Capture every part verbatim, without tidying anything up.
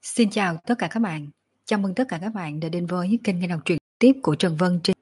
Xin chào tất cả các bạn. Chào mừng tất cả các bạn đã đến với kênh nghe đọc truyện tiếp của Trần Vân trên.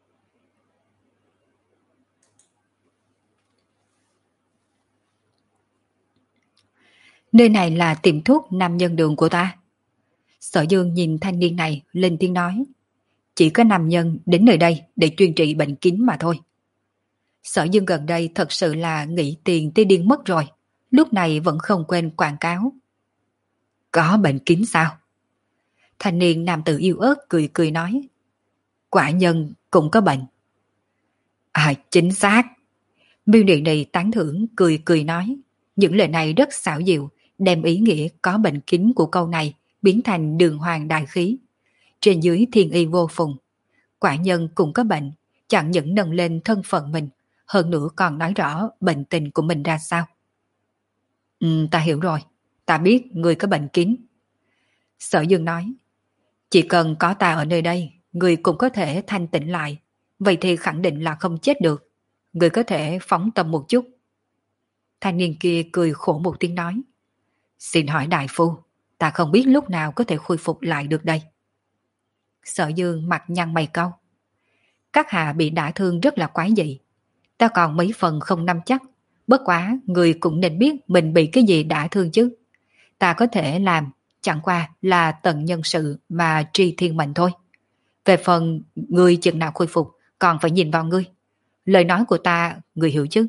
Nơi này là tiệm thuốc nam nhân đường của ta. Sở Dương nhìn thanh niên này lên tiếng nói. Chỉ có nam nhân đến nơi đây để chuyên trị bệnh kín mà thôi. Sở Dương gần đây thật sự là nghĩ tiền tới điên mất rồi. Lúc này vẫn không quên quảng cáo. Có bệnh kín sao? Thanh niên nam tử yêu ớt cười cười nói. Quả nhân cũng có bệnh. À chính xác. Miêu Điện này tán thưởng cười cười nói. Những lời này rất xảo diệu, đem ý nghĩa có bệnh kín của câu này biến thành đường hoàng đại khí. Trên dưới thiên y vô phùng. Quả nhân cũng có bệnh, chẳng những nâng lên thân phận mình, hơn nữa còn nói rõ bệnh tình của mình ra sao. Ừ, ta hiểu rồi, ta biết người có bệnh kín. Sở Dương nói, chỉ cần có ta ở nơi đây, người cũng có thể thanh tịnh lại, vậy thì khẳng định là không chết được. Người có thể phóng tâm một chút. Thanh niên kia cười khổ một tiếng nói. Xin hỏi đại phu, ta không biết lúc nào có thể khôi phục lại được đây. Sở Dương mặt nhăn mày cau. Các hạ bị đả thương rất là quái dị. Ta còn mấy phần không nắm chắc. Bất quá người cũng nên biết mình bị cái gì đả thương chứ. Ta có thể làm chẳng qua là tận nhân sự mà tri thiên mệnh thôi. Về phần người chừng nào khôi phục còn phải nhìn vào ngươi. Lời nói của ta người hiểu chứ?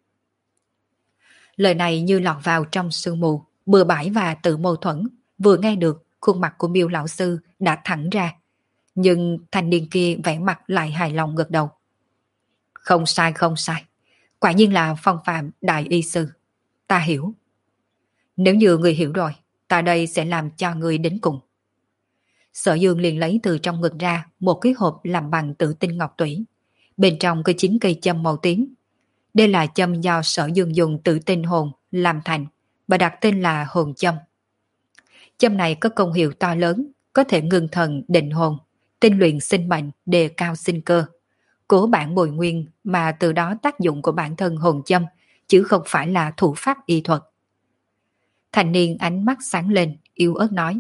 Lời này như lọt vào trong sương mù, bừa bãi và tự mâu thuẫn. Vừa nghe được, khuôn mặt của Miêu lão sư đã thẳng ra. Nhưng thanh niên kia vẻ mặt lại hài lòng gật đầu. Không sai không sai. Quả nhiên là phong phạm đại y sư. Ta hiểu. Nếu như người hiểu rồi, ta đây sẽ làm cho người đến cùng. Sở Dương liền lấy từ trong ngực ra một cái hộp làm bằng tử tinh ngọc tủy. Bên trong có chín cây châm màu tím. Đây là châm do Sở Dương dùng tử tinh hồn làm thành và đặt tên là hồn châm. Châm này có công hiệu to lớn, có thể ngưng thần định hồn, tinh luyện sinh mệnh, đề cao sinh cơ, cố bản bồi nguyên mà từ đó tác dụng của bản thân hồn châm, chứ không phải là thủ pháp y thuật. Thanh niên ánh mắt sáng lên, yếu ớt nói.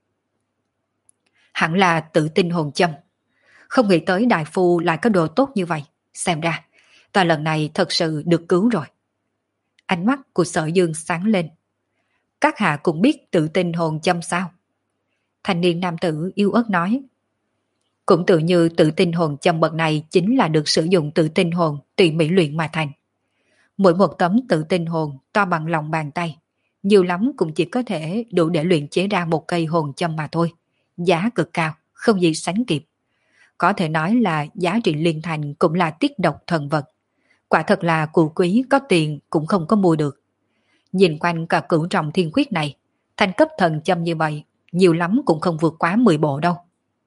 Hẳn là tử tinh hồn châm. Không nghĩ tới đại phu lại có đồ tốt như vậy. Xem ra, ta lần này thật sự được cứu rồi. Ánh mắt của Sở Dương sáng lên. Các hạ cũng biết tự tin hồn châm sao? Thanh niên nam tử yêu ớt nói. Cũng tự như tự tin hồn châm bậc này chính là được sử dụng tự tin hồn tùy mỹ luyện mà thành. Mỗi một tấm tự tin hồn to bằng lòng bàn tay, nhiều lắm cũng chỉ có thể đủ để luyện chế ra một cây hồn châm mà thôi. Giá cực cao, không gì sánh kịp. Có thể nói là giá trị liên thành cũng là tiết độc thần vật. Quả thật là cụ quý có tiền cũng không có mua được. Nhìn quanh cả cửu trọng thiên khuyết này, thành cấp thần châm như vậy, nhiều lắm cũng không vượt quá mười bộ đâu.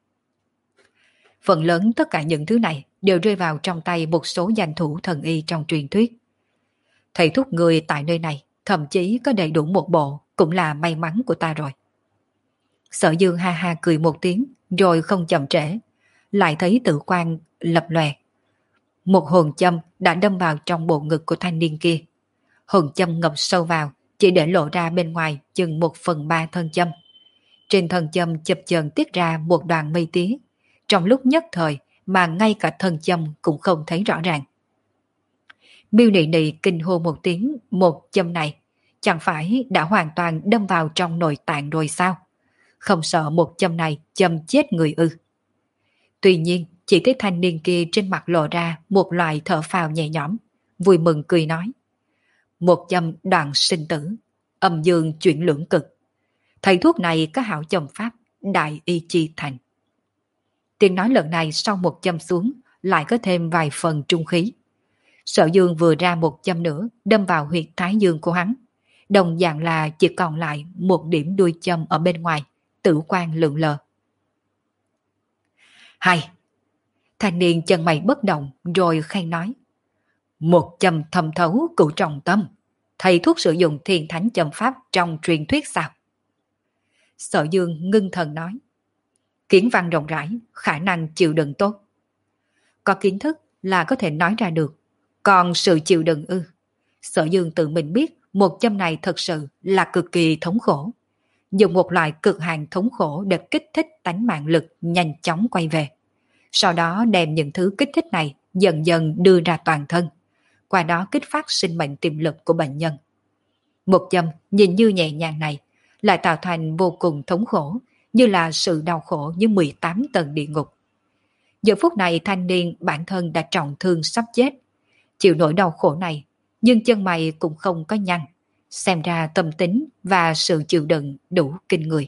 Phần lớn tất cả những thứ này đều rơi vào trong tay một số danh thủ thần y trong truyền thuyết. Thầy thuốc người tại nơi này, thậm chí có đầy đủ một bộ, cũng là may mắn của ta rồi. Sở Dương ha ha cười một tiếng, rồi không chậm trễ, lại thấy tử quang lập lòe. Một hồn châm đã đâm vào trong bộ ngực của thanh niên kia. Hồn châm ngập sâu vào, chỉ để lộ ra bên ngoài chừng một phần ba thân châm. Trên thân châm chập chờn tiết ra một đoàn mây tía. Trong lúc nhất thời mà ngay cả thân châm cũng không thấy rõ ràng. Miêu Nị Nị kinh hô một tiếng, một châm này chẳng phải đã hoàn toàn đâm vào trong nội tạng rồi sao? Không sợ một châm này châm chết người ư? Tuy nhiên, chỉ thấy thanh niên kia trên mặt lộ ra một loại thở phào nhẹ nhõm, vui mừng cười nói. Một châm đoạn sinh tử, âm dương chuyển lưỡng cực. Thầy thuốc này có hảo châm pháp, đại y chi thành. Tiếng nói lần này sau một châm xuống, lại có thêm vài phần trung khí. Sở Dương vừa ra một châm nữa, đâm vào huyệt thái dương của hắn. Đồng dạng là chỉ còn lại một điểm đuôi châm ở bên ngoài, tử quang lượn lờ. Hay! Thanh niên chân mày bất động rồi khen nói. Một châm thâm thấu cửu trọng tâm. Thầy thuốc sử dụng thiên thánh châm pháp trong truyền thuyết sao? Sở Dương ngưng thần nói. Kiến văn rộng rãi, khả năng chịu đựng tốt. Có kiến thức là có thể nói ra được. Còn sự chịu đựng ư? Sở Dương tự mình biết một châm này thật sự là cực kỳ thống khổ. dùng một loại cực hạn thống khổ để kích thích tánh mạng lực nhanh chóng quay về. Sau đó đem những thứ kích thích này dần dần đưa ra toàn thân, qua đó kích phát sinh mệnh tiềm lực của bệnh nhân. Một châm nhìn như nhẹ nhàng này lại tạo thành vô cùng thống khổ, như là sự đau khổ như mười tám tầng địa ngục. Giờ phút này thanh niên bản thân đã trọng thương sắp chết, chịu nỗi đau khổ này, nhưng chân mày cũng không có nhăn, xem ra tâm tính và sự chịu đựng đủ kinh người.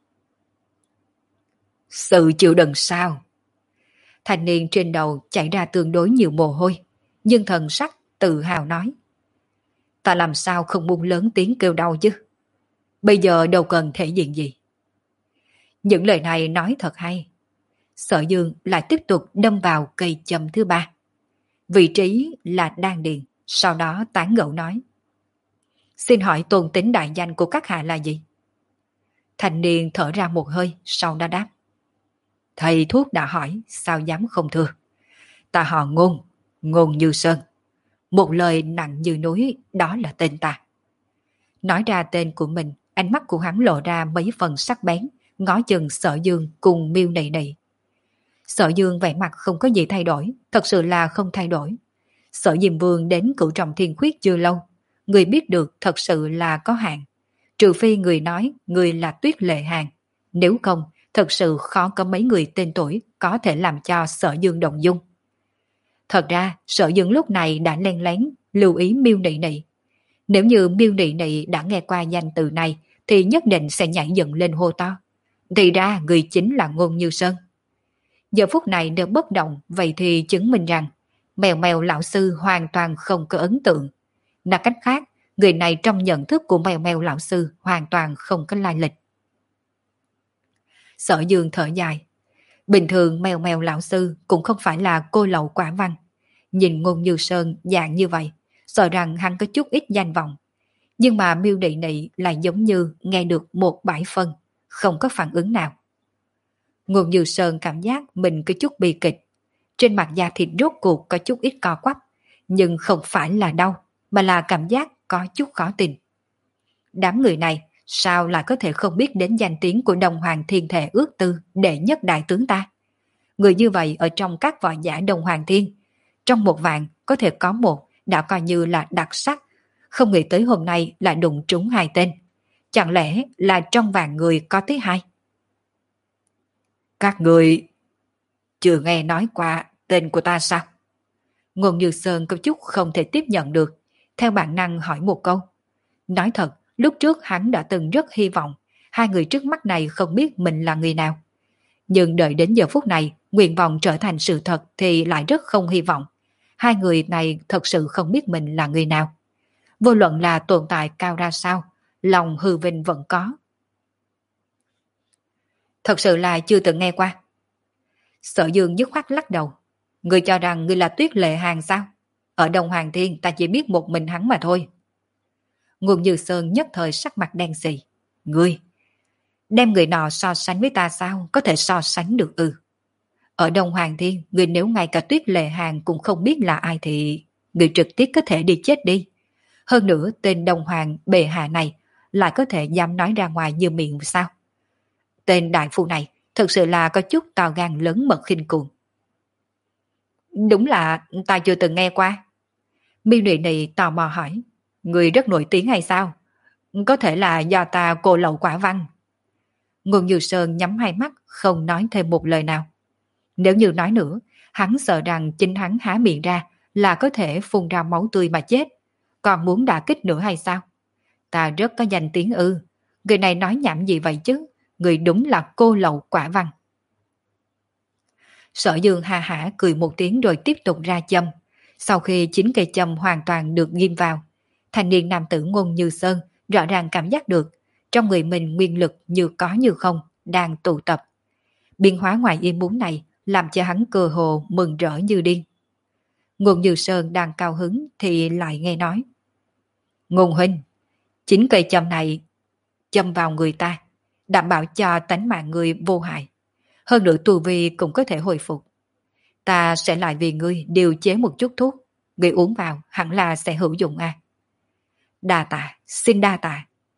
Sự chịu đựng sao? Thanh niên trên đầu chảy ra tương đối nhiều mồ hôi, nhưng thần sắc tự hào nói. Ta làm sao không muốn lớn tiếng kêu đau chứ? Bây giờ đâu cần thể diện gì. Những lời này nói thật hay. Sở Dương lại tiếp tục đâm vào cây châm thứ ba. Vị trí là đan điền, sau đó tán gẫu nói. Xin hỏi tôn tính đại danh của các hạ là gì? Thanh niên thở ra một hơi, sau đó đáp. Thầy thuốc đã hỏi, sao dám không thưa. Ta họ Ngôn, Ngôn Như Sơn. Một lời nặng như núi, đó là tên ta. Nói ra tên của mình, ánh mắt của hắn lộ ra mấy phần sắc bén, ngó chừng Sở Dương cùng Miêu Nị Nị. Sở Dương vẻ mặt không có gì thay đổi, thật sự là không thay đổi. Sở Diêm Vương đến Cửu Trọng Thiên Khuyết chưa lâu, người biết được thật sự là có hạn. Trừ phi người nói người là Tuyết Lệ Hàn, nếu không, thật sự khó có mấy người tên tuổi có thể làm cho Sở Dương động dung. Thật ra, Sở Dương lúc này đã len lén lưu ý Miêu Nị Nị. Nếu như Miêu Nị Nị đã nghe qua danh từ này, thì nhất định sẽ nhảy dựng lên hô to. Thì ra người chính là Ngôn Như Sơn. Giờ phút này nếu bất động, vậy thì chứng minh rằng Mèo Mèo lão sư hoàn toàn không có ấn tượng. Nói cách khác, người này trong nhận thức của Mèo Mèo lão sư hoàn toàn không có lai lịch. Sở Dương thở dài. Bình thường Mèo Mèo lão sư cũng không phải là cô lậu quả văn. Nhìn Ngôn Như Sơn dạng như vậy, sợ rằng hắn có chút ít danh vọng. Nhưng mà Miêu Nị Nị lại giống như nghe được một bãi phân, không có phản ứng nào. Ngôn Như Sơn cảm giác mình có chút bi kịch. Trên mặt da thịt rốt cuộc có chút ít co quắp, nhưng không phải là đau, mà là cảm giác có chút khó tin. Đám người này sao lại có thể không biết đến danh tiếng của Đông Hoàng Thiên Thể ước tư đệ nhất đại tướng ta? Người như vậy ở trong các võ giả Đông Hoàng Thiên, trong một vạn có thể có một đã coi như là đặc sắc, không nghĩ tới hôm nay lại đụng trúng hai tên. Chẳng lẽ là trong vạn người có tới hai? Các người chưa nghe nói qua tên của ta sao? Ngôn Như Sơn có chút không thể tiếp nhận được, theo bản năng hỏi một câu. Nói thật, lúc trước hắn đã từng rất hy vọng hai người trước mắt này không biết mình là người nào. Nhưng đợi đến giờ phút này, nguyện vọng trở thành sự thật thì lại rất không hy vọng. Hai người này thật sự không biết mình là người nào. Vô luận là tồn tại cao ra sao, lòng hư vinh vẫn có. Thật sự là chưa từng nghe qua. Sở Dương dứt khoát lắc đầu. Người cho rằng người là Tuyết Lệ Hàn sao? Ở Đông Hoàng Thiên ta chỉ biết một mình hắn mà thôi. Ngôn Như Sơn nhất thời sắc mặt đen xì. Ngươi, đem người nọ so sánh với ta sao? Có thể so sánh được ư? Ở Đông Hoàng Thiên, người nếu ngay cả Tuyết Lệ Hàn cũng không biết là ai thì người trực tiếp có thể đi chết đi. Hơn nữa tên Đông Hoàng bệ hạ này lại có thể dám nói ra ngoài như miệng sao? Tên đại phu này thật sự là có chút to gan lớn mật khinh cuồng. Đúng là ta chưa từng nghe qua. Miêu Nị Nị tò mò hỏi. Người rất nổi tiếng hay sao? Có thể là do ta cô lậu quả văn. Ngôn Như Sơn nhắm hai mắt không nói thêm một lời nào. Nếu như nói nữa, hắn sợ rằng chính hắn há miệng ra là có thể phun ra máu tươi mà chết. Còn muốn đả kích nữa hay sao? Ta rất có danh tiếng ư. Người này nói nhảm gì vậy chứ? Người đúng là cô lậu quả văn. Sở Dương ha hả cười một tiếng rồi tiếp tục ra châm. Sau khi chín cây châm hoàn toàn được ghim vào, thanh niên nam tử Ngôn Như Sơn rõ ràng cảm giác được trong người mình nguyên lực như có như không đang tụ tập. Biến hóa ngoài ý muốn này làm cho hắn cơ hồ mừng rỡ như điên. Ngôn Như Sơn đang cao hứng thì lại nghe nói. Ngôn huynh, chín cây châm này châm vào người ta, đảm bảo cho tánh mạng người vô hại. Hơn nữa tu vi cũng có thể hồi phục. Ta sẽ lại vì ngươi điều chế một chút thuốc, ngươi uống vào hẳn là sẽ hữu dụng à. Đa tạ, xin đa tạ.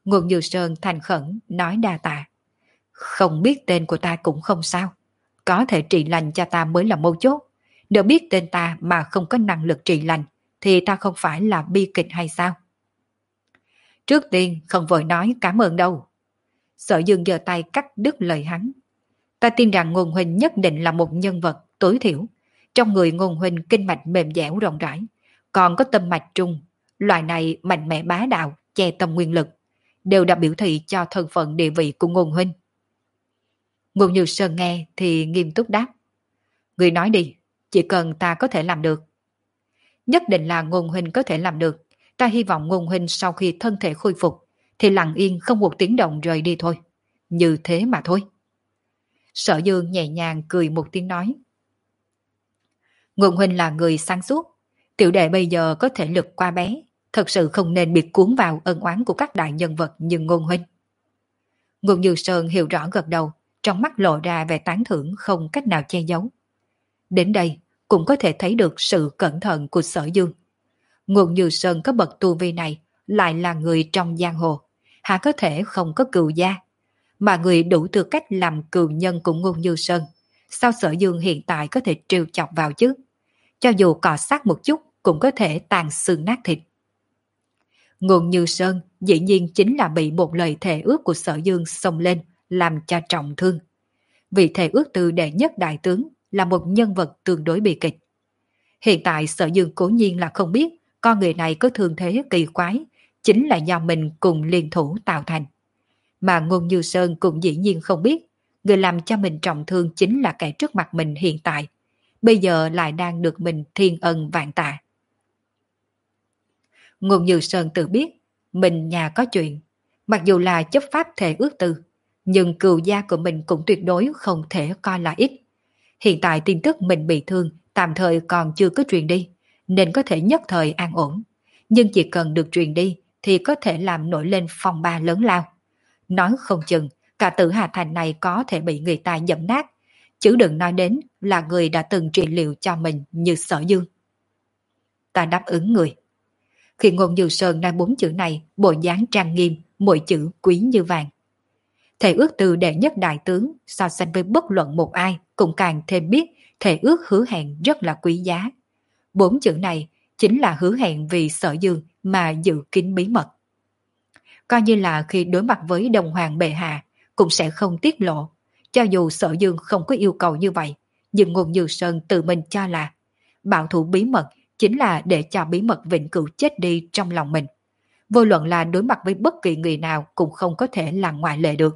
Ngôn Như Sơn thành khẩn nói đa tạ. Không biết tên của ta cũng không sao. Có thể trị lành cho ta mới là mấu chốt. Nếu biết tên ta mà không có năng lực trị lành, thì ta không phải là bi kịch hay sao? Trước tiên không vội nói cảm ơn đâu. Sở Dương giơ tay cắt đứt lời hắn. Ta tin rằng Ngôn huynh nhất định là một nhân vật tối thiểu. Trong người Ngôn huynh kinh mạch mềm dẻo rộng rãi, còn có tâm mạch trung. Loại này mạnh mẽ bá đạo, che tâm nguyên lực, đều đã biểu thị cho thân phận địa vị của Ngôn huynh. Ngôn Như Sơn nghe thì nghiêm túc đáp. Người nói đi, chỉ cần ta có thể làm được. Nhất định là Ngôn huynh có thể làm được. Ta hy vọng Ngôn huynh sau khi thân thể khôi phục thì lặng yên không một tiếng động rời đi thôi. Như thế mà thôi. Sở Dương nhẹ nhàng cười một tiếng nói. Ngôn huynh là người sáng suốt. Tiểu đệ bây giờ có thể lực qua bé, thật sự không nên bị cuốn vào ân oán của các đại nhân vật như Ngôn huynh. Ngôn Như Sơn hiểu rõ gật đầu, trong mắt lộ ra vẻ tán thưởng không cách nào che giấu. Đến đây cũng có thể thấy được sự cẩn thận của Sở Dương. Ngôn Như Sơn có bậc tu vi này, lại là người trong giang hồ, há có thể không có cừu gia. Mà người đủ tư cách làm cừu nhân của Ngôn Như Sơn, sao Sở Dương hiện tại có thể trêu chọc vào chứ? Cho dù cọ sát một chút cũng có thể tàn xương nát thịt. Ngôn Như Sơn dĩ nhiên chính là bị một lời thề ước của Sở Dương xông lên, làm cho trọng thương. Vì thề ước từ đệ nhất đại tướng là một nhân vật tương đối bi kịch. Hiện tại Sở Dương cố nhiên là không biết con người này có thương thế kỳ quái, chính là do mình cùng liên thủ tạo thành. Mà Ngôn Như Sơn cũng dĩ nhiên không biết, người làm cho mình trọng thương chính là kẻ trước mặt mình hiện tại, bây giờ lại đang được mình thiên ân vạn tạ. Ngôn Như Sơn tự biết, mình nhà có chuyện, mặc dù là chấp pháp thể ước tư, nhưng cừu gia của mình cũng tuyệt đối không thể coi là ít. Hiện tại tin tức mình bị thương tạm thời còn chưa có truyền đi, nên có thể nhất thời an ổn. Nhưng chỉ cần được truyền đi thì có thể làm nổi lên phong ba lớn lao. Nói không chừng, cả Tử Hà Thành này có thể bị người ta dẫm nát, chứ đừng nói đến là người đã từng trị liệu cho mình như Sở Dương. Ta đáp ứng người. Khi Ngôn Như Sơn nói bốn chữ này, bộ dáng trang nghiêm, mỗi chữ quý như vàng. Thể ước từ đệ nhất đại tướng so sánh với bất luận một ai cũng càng thêm biết thể ước hứa hẹn rất là quý giá. Bốn chữ này chính là hứa hẹn vì Sở Dương mà giữ kín bí mật. Coi như là khi đối mặt với Đồng Hoàng bệ hạ cũng sẽ không tiết lộ. Cho dù Sở Dương không có yêu cầu như vậy, nhưng Ngôn Như Sơn tự mình cho là bảo thủ bí mật chính là để cho bí mật vĩnh cửu chết đi trong lòng mình. Vô luận là đối mặt với bất kỳ người nào cũng không có thể là ngoại lệ được.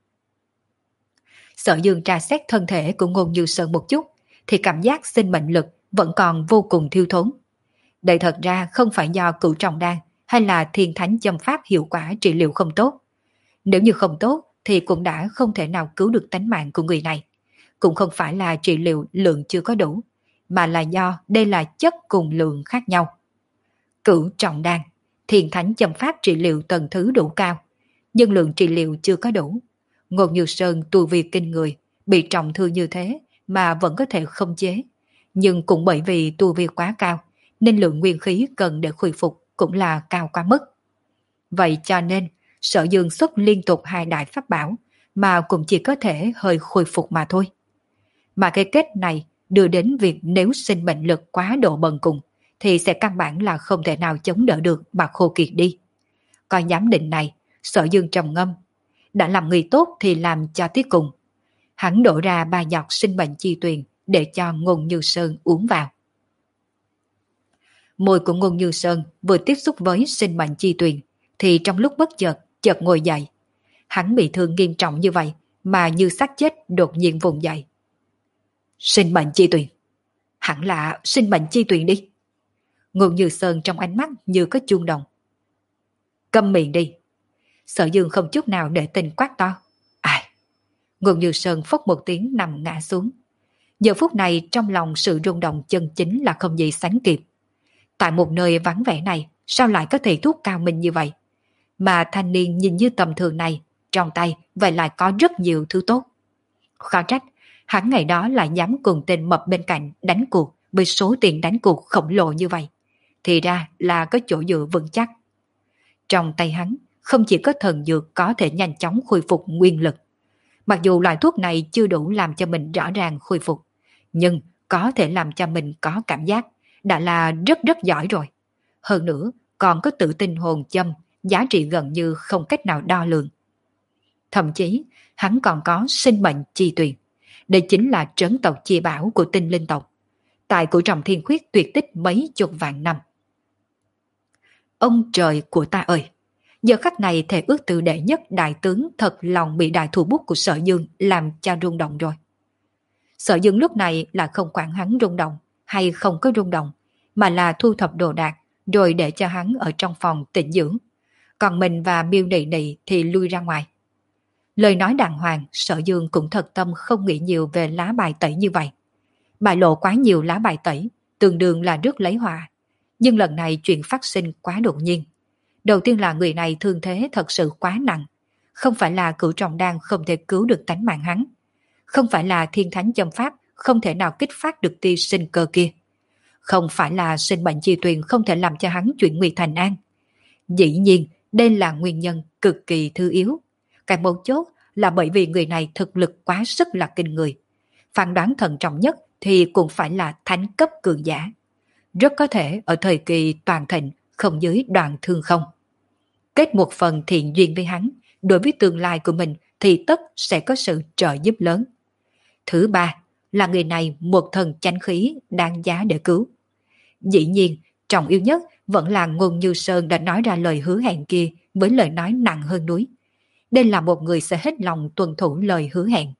Sở Dương tra xét thân thể của Ngôn Như Sơn một chút, thì cảm giác sinh mệnh lực vẫn còn vô cùng thiếu thốn. Đây thật ra không phải do cửu trọng đan hay là thiên thánh châm pháp hiệu quả trị liệu không tốt. Nếu như không tốt thì cũng đã không thể nào cứu được tánh mạng của người này. Cũng không phải là trị liệu lượng chưa có đủ, mà là do đây là chất cùng lượng khác nhau. Cửu trọng đan, thiên thánh châm pháp trị liệu tầng thứ đủ cao, nhưng lượng trị liệu chưa có đủ. Ngôn Như Sơn tu vi kinh người, bị trọng thương như thế mà vẫn có thể không chế. Nhưng cũng bởi vì tu vi quá cao, nên lượng nguyên khí cần để khôi phục cũng là cao quá mức. Vậy cho nên, Sở Dương xuất liên tục hai đại pháp bảo, mà cũng chỉ có thể hơi khôi phục mà thôi. Mà cái kết này đưa đến việc nếu sinh mệnh lực quá độ bần cùng, thì sẽ căn bản là không thể nào chống đỡ được mà khô kiệt đi. Coi giám định này, Sở Dương trầm ngâm. Đã làm người tốt thì làm cho tiếc cùng. Hắn đổ ra ba giọt sinh mệnh chi tuyền để cho Ngôn Như Sơn uống vào. Môi của Ngôn Như Sơn vừa tiếp xúc với sinh mệnh chi tuyền thì trong lúc bất chợt chợt ngồi dậy. Hắn bị thương nghiêm trọng như vậy mà như xác chết đột nhiên vùng dậy. Sinh mệnh chi tuyền, hẳn là sinh mệnh chi tuyền đi. Ngôn Như Sơn trong ánh mắt như có chuông đồng. Câm miệng đi. Sở Dương không chút nào để tình quát to. Ai? Ngôn Như Sơn phốc một tiếng nằm ngã xuống. Giờ phút này trong lòng sự rung động chân chính là không gì sánh kịp. Tại một nơi vắng vẻ này, sao lại có thể thuốc cao minh như vậy? Mà thanh niên nhìn như tầm thường này, trong tay vậy lại có rất nhiều thứ tốt. Khó trách, hắn ngày đó lại dám cùng tên mập bên cạnh đánh cuộc với số tiền đánh cuộc khổng lồ như vậy. Thì ra là có chỗ dựa vững chắc. Trong tay hắn không chỉ có thần dược có thể nhanh chóng khôi phục nguyên lực. Mặc dù loại thuốc này chưa đủ làm cho mình rõ ràng khôi phục, nhưng có thể làm cho mình có cảm giác đã là rất rất giỏi rồi. Hơn nữa, còn có tự tin hồn châm, giá trị gần như không cách nào đo lường. Thậm chí, hắn còn có sinh mệnh chi tuyền. Đây chính là trấn tộc chi bảo của tinh linh tộc. Tại của Trọng Thiên Khuyết tuyệt tích mấy chục vạn năm. Ông trời của ta ơi! Giờ khắc này thể ước từ đệ nhất đại tướng thật lòng bị đại thủ bút của Sở Dương làm cho rung động rồi. Sở Dương lúc này là không quản hắn rung động hay không có rung động, mà là thu thập đồ đạc rồi để cho hắn ở trong phòng tĩnh dưỡng. Còn mình và Miêu Nị Nị thì lui ra ngoài. Lời nói đàng hoàng, Sở Dương cũng thật tâm không nghĩ nhiều về lá bài tẩy như vậy. Bại lộ quá nhiều lá bài tẩy, tương đương là rước lấy họa. Nhưng lần này chuyện phát sinh quá đột nhiên. Đầu tiên là người này thương thế thật sự quá nặng. Không phải là cửu trọng đan không thể cứu được tánh mạng hắn. Không phải là thiên thánh châm pháp không thể nào kích phát được tia sinh cơ kia. Không phải là sinh mệnh chi tuyền không thể làm cho hắn chuyển nguy thành an. Dĩ nhiên, đây là nguyên nhân cực kỳ thư yếu. Cái mấu chốt là bởi vì người này thực lực quá sức là kinh người. Phán đoán thận trọng nhất thì cũng phải là thánh cấp cường giả. Rất có thể ở thời kỳ toàn thịnh không dưới Đoạn Thương Không. Kết một phần thiện duyên với hắn, đối với tương lai của mình thì tất sẽ có sự trợ giúp lớn. Thứ ba là người này một thần chánh khí đáng giá để cứu. Dĩ nhiên, trọng yếu nhất vẫn là Ngôn Như Sơn đã nói ra lời hứa hẹn kia với lời nói nặng hơn núi. Đây là một người sẽ hết lòng tuân thủ lời hứa hẹn.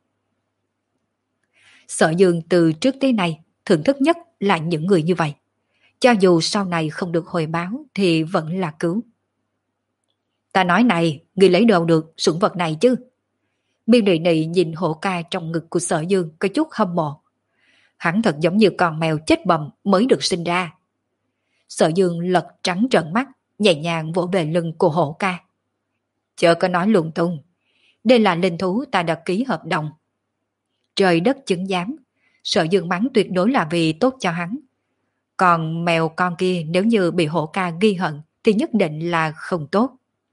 Sở Dương từ trước tới nay thưởng thức nhất là những người như vậy. Cho dù sau này không được hồi báo thì vẫn là cứu. Ta nói này, người lấy đâu được sủng vật này chứ? Miêu Nị Nị nhìn hổ ca trong ngực của Sở Dương có chút hâm mộ. Hắn thật giống như con mèo chết bầm mới được sinh ra. Sở Dương lật trắng trợn mắt, nhẹ nhàng vỗ về lưng của hổ ca. Chớ có nói lung tung. Đây là linh thú ta đã ký hợp đồng. Trời đất chứng giám. Sở Dương mắng tuyệt đối là vì tốt cho hắn. Còn mèo con kia nếu như bị hổ ca ghi hận thì nhất định là không tốt.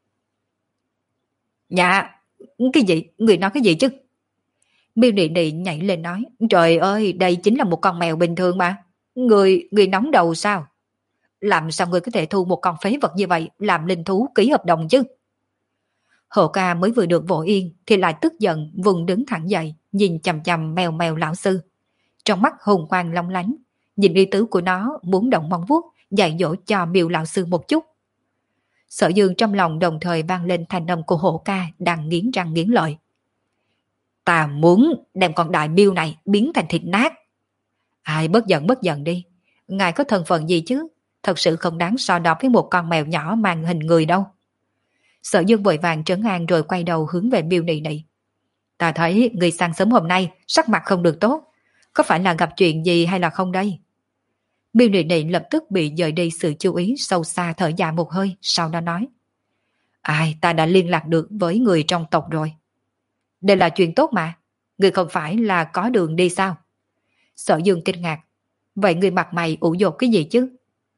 Dạ, cái gì? Người nói cái gì chứ? Miêu Nị Nị nhảy lên nói. Trời ơi, đây chính là một con mèo bình thường mà. Người, người nóng đầu sao? Làm sao người có thể thu một con phế vật như vậy làm linh thú ký hợp đồng chứ? Hổ ca mới vừa được vỗ yên thì lại tức giận vùng đứng thẳng dậy, nhìn chằm chằm mèo mèo lão sư. Trong mắt hùng quang long lánh, nhìn ý tứ của nó muốn động móng vuốt dạy dỗ cho Miêu lão sư một chút. Sở Dương trong lòng đồng thời vang lên thanh âm của hổ ca đang nghiến răng nghiến lợi. Ta muốn đem con đại Miêu này biến thành thịt nát. Ai bất giận bất giận đi. Ngài có thân phận gì chứ? Thật sự không đáng so đo với một con mèo nhỏ mang hình người đâu. Sở Dương vội vàng trấn an rồi quay đầu hướng về Miêu Nị Nị. Ta thấy người sáng sớm hôm nay sắc mặt không được tốt. Có phải là gặp chuyện gì hay là không đây? Miêu Nị Nị lập tức bị dời đi sự chú ý, sâu xa thở dài một hơi, sau đó nói. Ai, ta đã liên lạc được với người trong tộc rồi. Đây là chuyện tốt mà. Người không phải là có đường đi sao? Sở Dương kinh ngạc. Vậy người mặt mày ủ dột cái gì chứ?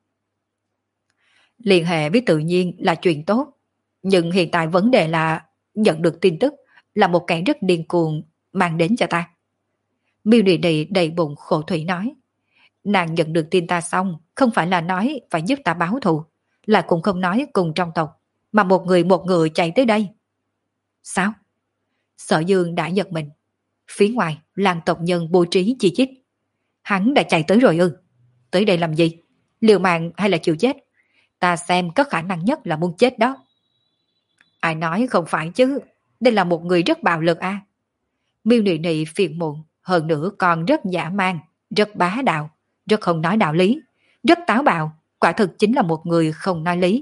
Liên hệ với tự nhiên là chuyện tốt. Nhưng hiện tại vấn đề là nhận được tin tức là một kẻ rất điên cuồng mang đến cho ta. Miêu Nị Nị đầy bụng khổ thủy nói. Nàng nhận được tin ta xong, không phải là nói phải giúp ta báo thù, là cũng không nói cùng trong tộc, mà một người một người chạy tới đây. Sao? Sở Dương đã giật mình. Phía ngoài, làng tộc nhân bố trí chi chít. Hắn đã chạy tới rồi ư? Tới đây làm gì? Liều mạng hay là chịu chết? Ta xem có khả năng nhất là muốn chết đó. Ai nói không phải chứ, đây là một người rất bạo lực à. Miêu Nị Nị phiền muộn, hơn nữa còn rất dã man, rất bá đạo, rất không nói đạo lý, rất táo bạo, quả thực chính là một người không nói lý.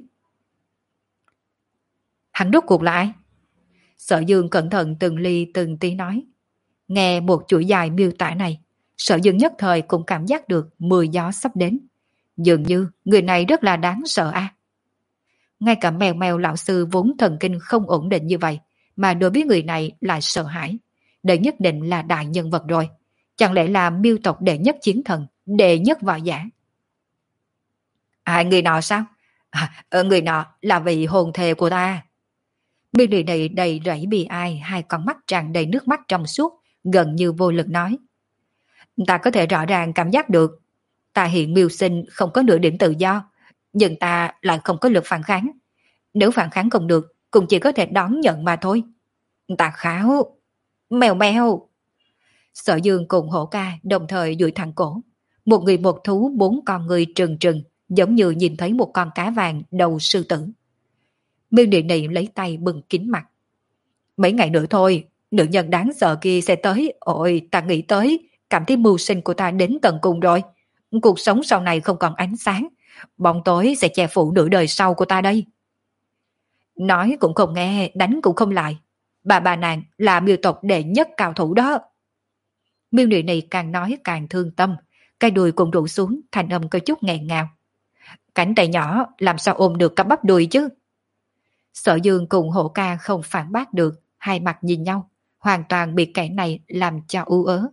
Hắn rốt cuộc là ai? Sở Dương cẩn thận từng ly từng tí nói. Nghe một chuỗi dài miêu tả này, Sở Dương nhất thời cũng cảm giác được mưa gió sắp đến. Dường như người này rất là đáng sợ a. À. Ngay cả mèo mèo lão sư vốn thần kinh không ổn định như vậy, mà đối với người này lại sợ hãi. Đây nhất định là đại nhân vật rồi. Chẳng lẽ là miêu tộc đệ nhất chiến thần, đệ nhất võ giả? À, người nọ sao? À, người nọ là vị hồn thề của ta. Miêu Nị Nị đầy rẫy bi ai, hai con mắt tràn đầy nước mắt trong suốt, gần như vô lực nói. Ta có thể rõ ràng cảm giác được, ta hiện mưu sinh không có nửa điểm tự do, nhưng ta lại không có lực phản kháng. Nếu phản kháng không được, cũng chỉ có thể đón nhận mà thôi. Ta kháo, mèo mèo. Sở Dương cùng Hổ Ca đồng thời duỗi thẳng cổ. Một người một thú, bốn con người trừng trừng, giống như nhìn thấy một con cá vàng đầu sư tử. Miêu Nị Nị lấy tay bưng kín mặt. Mấy ngày nữa thôi, nữ nhân đáng sợ kia sẽ tới. Ôi, ta nghĩ tới, cảm thấy mưu sinh của ta đến tận cùng rồi. Cuộc sống sau này không còn ánh sáng, bóng tối sẽ che phủ nửa đời sau của ta đây. Nói cũng không nghe, đánh cũng không lại. Bà bà nàng là miêu tộc đệ nhất cao thủ đó. Miêu Nị Nị càng nói càng thương tâm, cái đùi cũng rủ xuống, thành âm có chút nghẹn ngào. Cánh tay nhỏ làm sao ôm được cặp bắp đùi chứ? Sở Dương cùng Hổ Ca không phản bác được, hai mặt nhìn nhau, hoàn toàn bị kẻ này làm cho u ớ.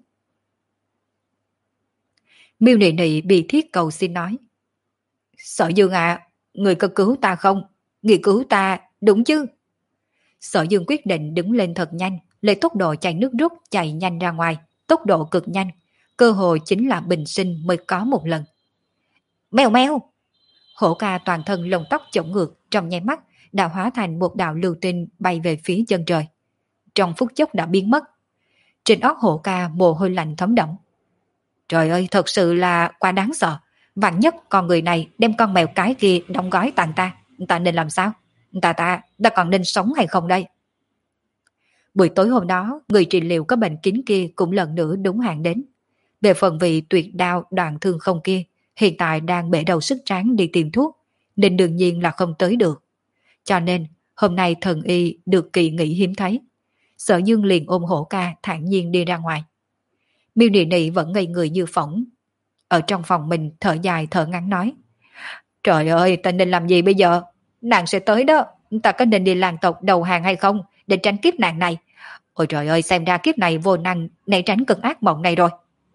Miêu Nị Nị bị thiết cầu xin nói. Sở Dương à, người có cứu ta không? Người cứu ta, đúng chứ? Sở Dương quyết định đứng lên thật nhanh, lấy tốc độ chạy nước rút chạy nhanh ra ngoài, tốc độ cực nhanh, cơ hội chính là bình sinh mới có một lần. Mèo mèo! Hổ Ca toàn thân lông tóc chổng ngược, trong nháy mắt đã hóa thành một đạo lưu tinh bay về phía chân trời. Trong phút chốc đã biến mất. Trên óc Hổ Ca mồ hôi lạnh thấm đẫm. Trời ơi, thật sự là quá đáng sợ. Vạn nhất con người này đem con mèo cái kia đóng gói tặng ta, ta nên làm sao? Ta ta, ta còn nên sống hay không đây? Buổi tối hôm đó, người trị liệu có bệnh kín kia cũng lần nữa đúng hạn đến. Về phần vị tuyệt đao đoạn thương không kia, hiện tại đang bể đầu sức tráng đi tìm thuốc, nên đương nhiên là không tới được. Cho nên, hôm nay thần y được kỳ nghỉ hiếm thấy. Sở Dương liền ôm Hổ Ca thản nhiên đi ra ngoài. Miêu Nị Nị vẫn ngây người như phỏng. Ở trong phòng mình thở dài thở ngắn nói. Trời ơi, ta nên làm gì bây giờ? Nàng sẽ tới đó, ta có nên đi làng tộc đầu hàng hay không để tránh kiếp nạn này? Ôi trời ơi, xem ra kiếp này vô năng né tránh cơn ác mộng này rồi.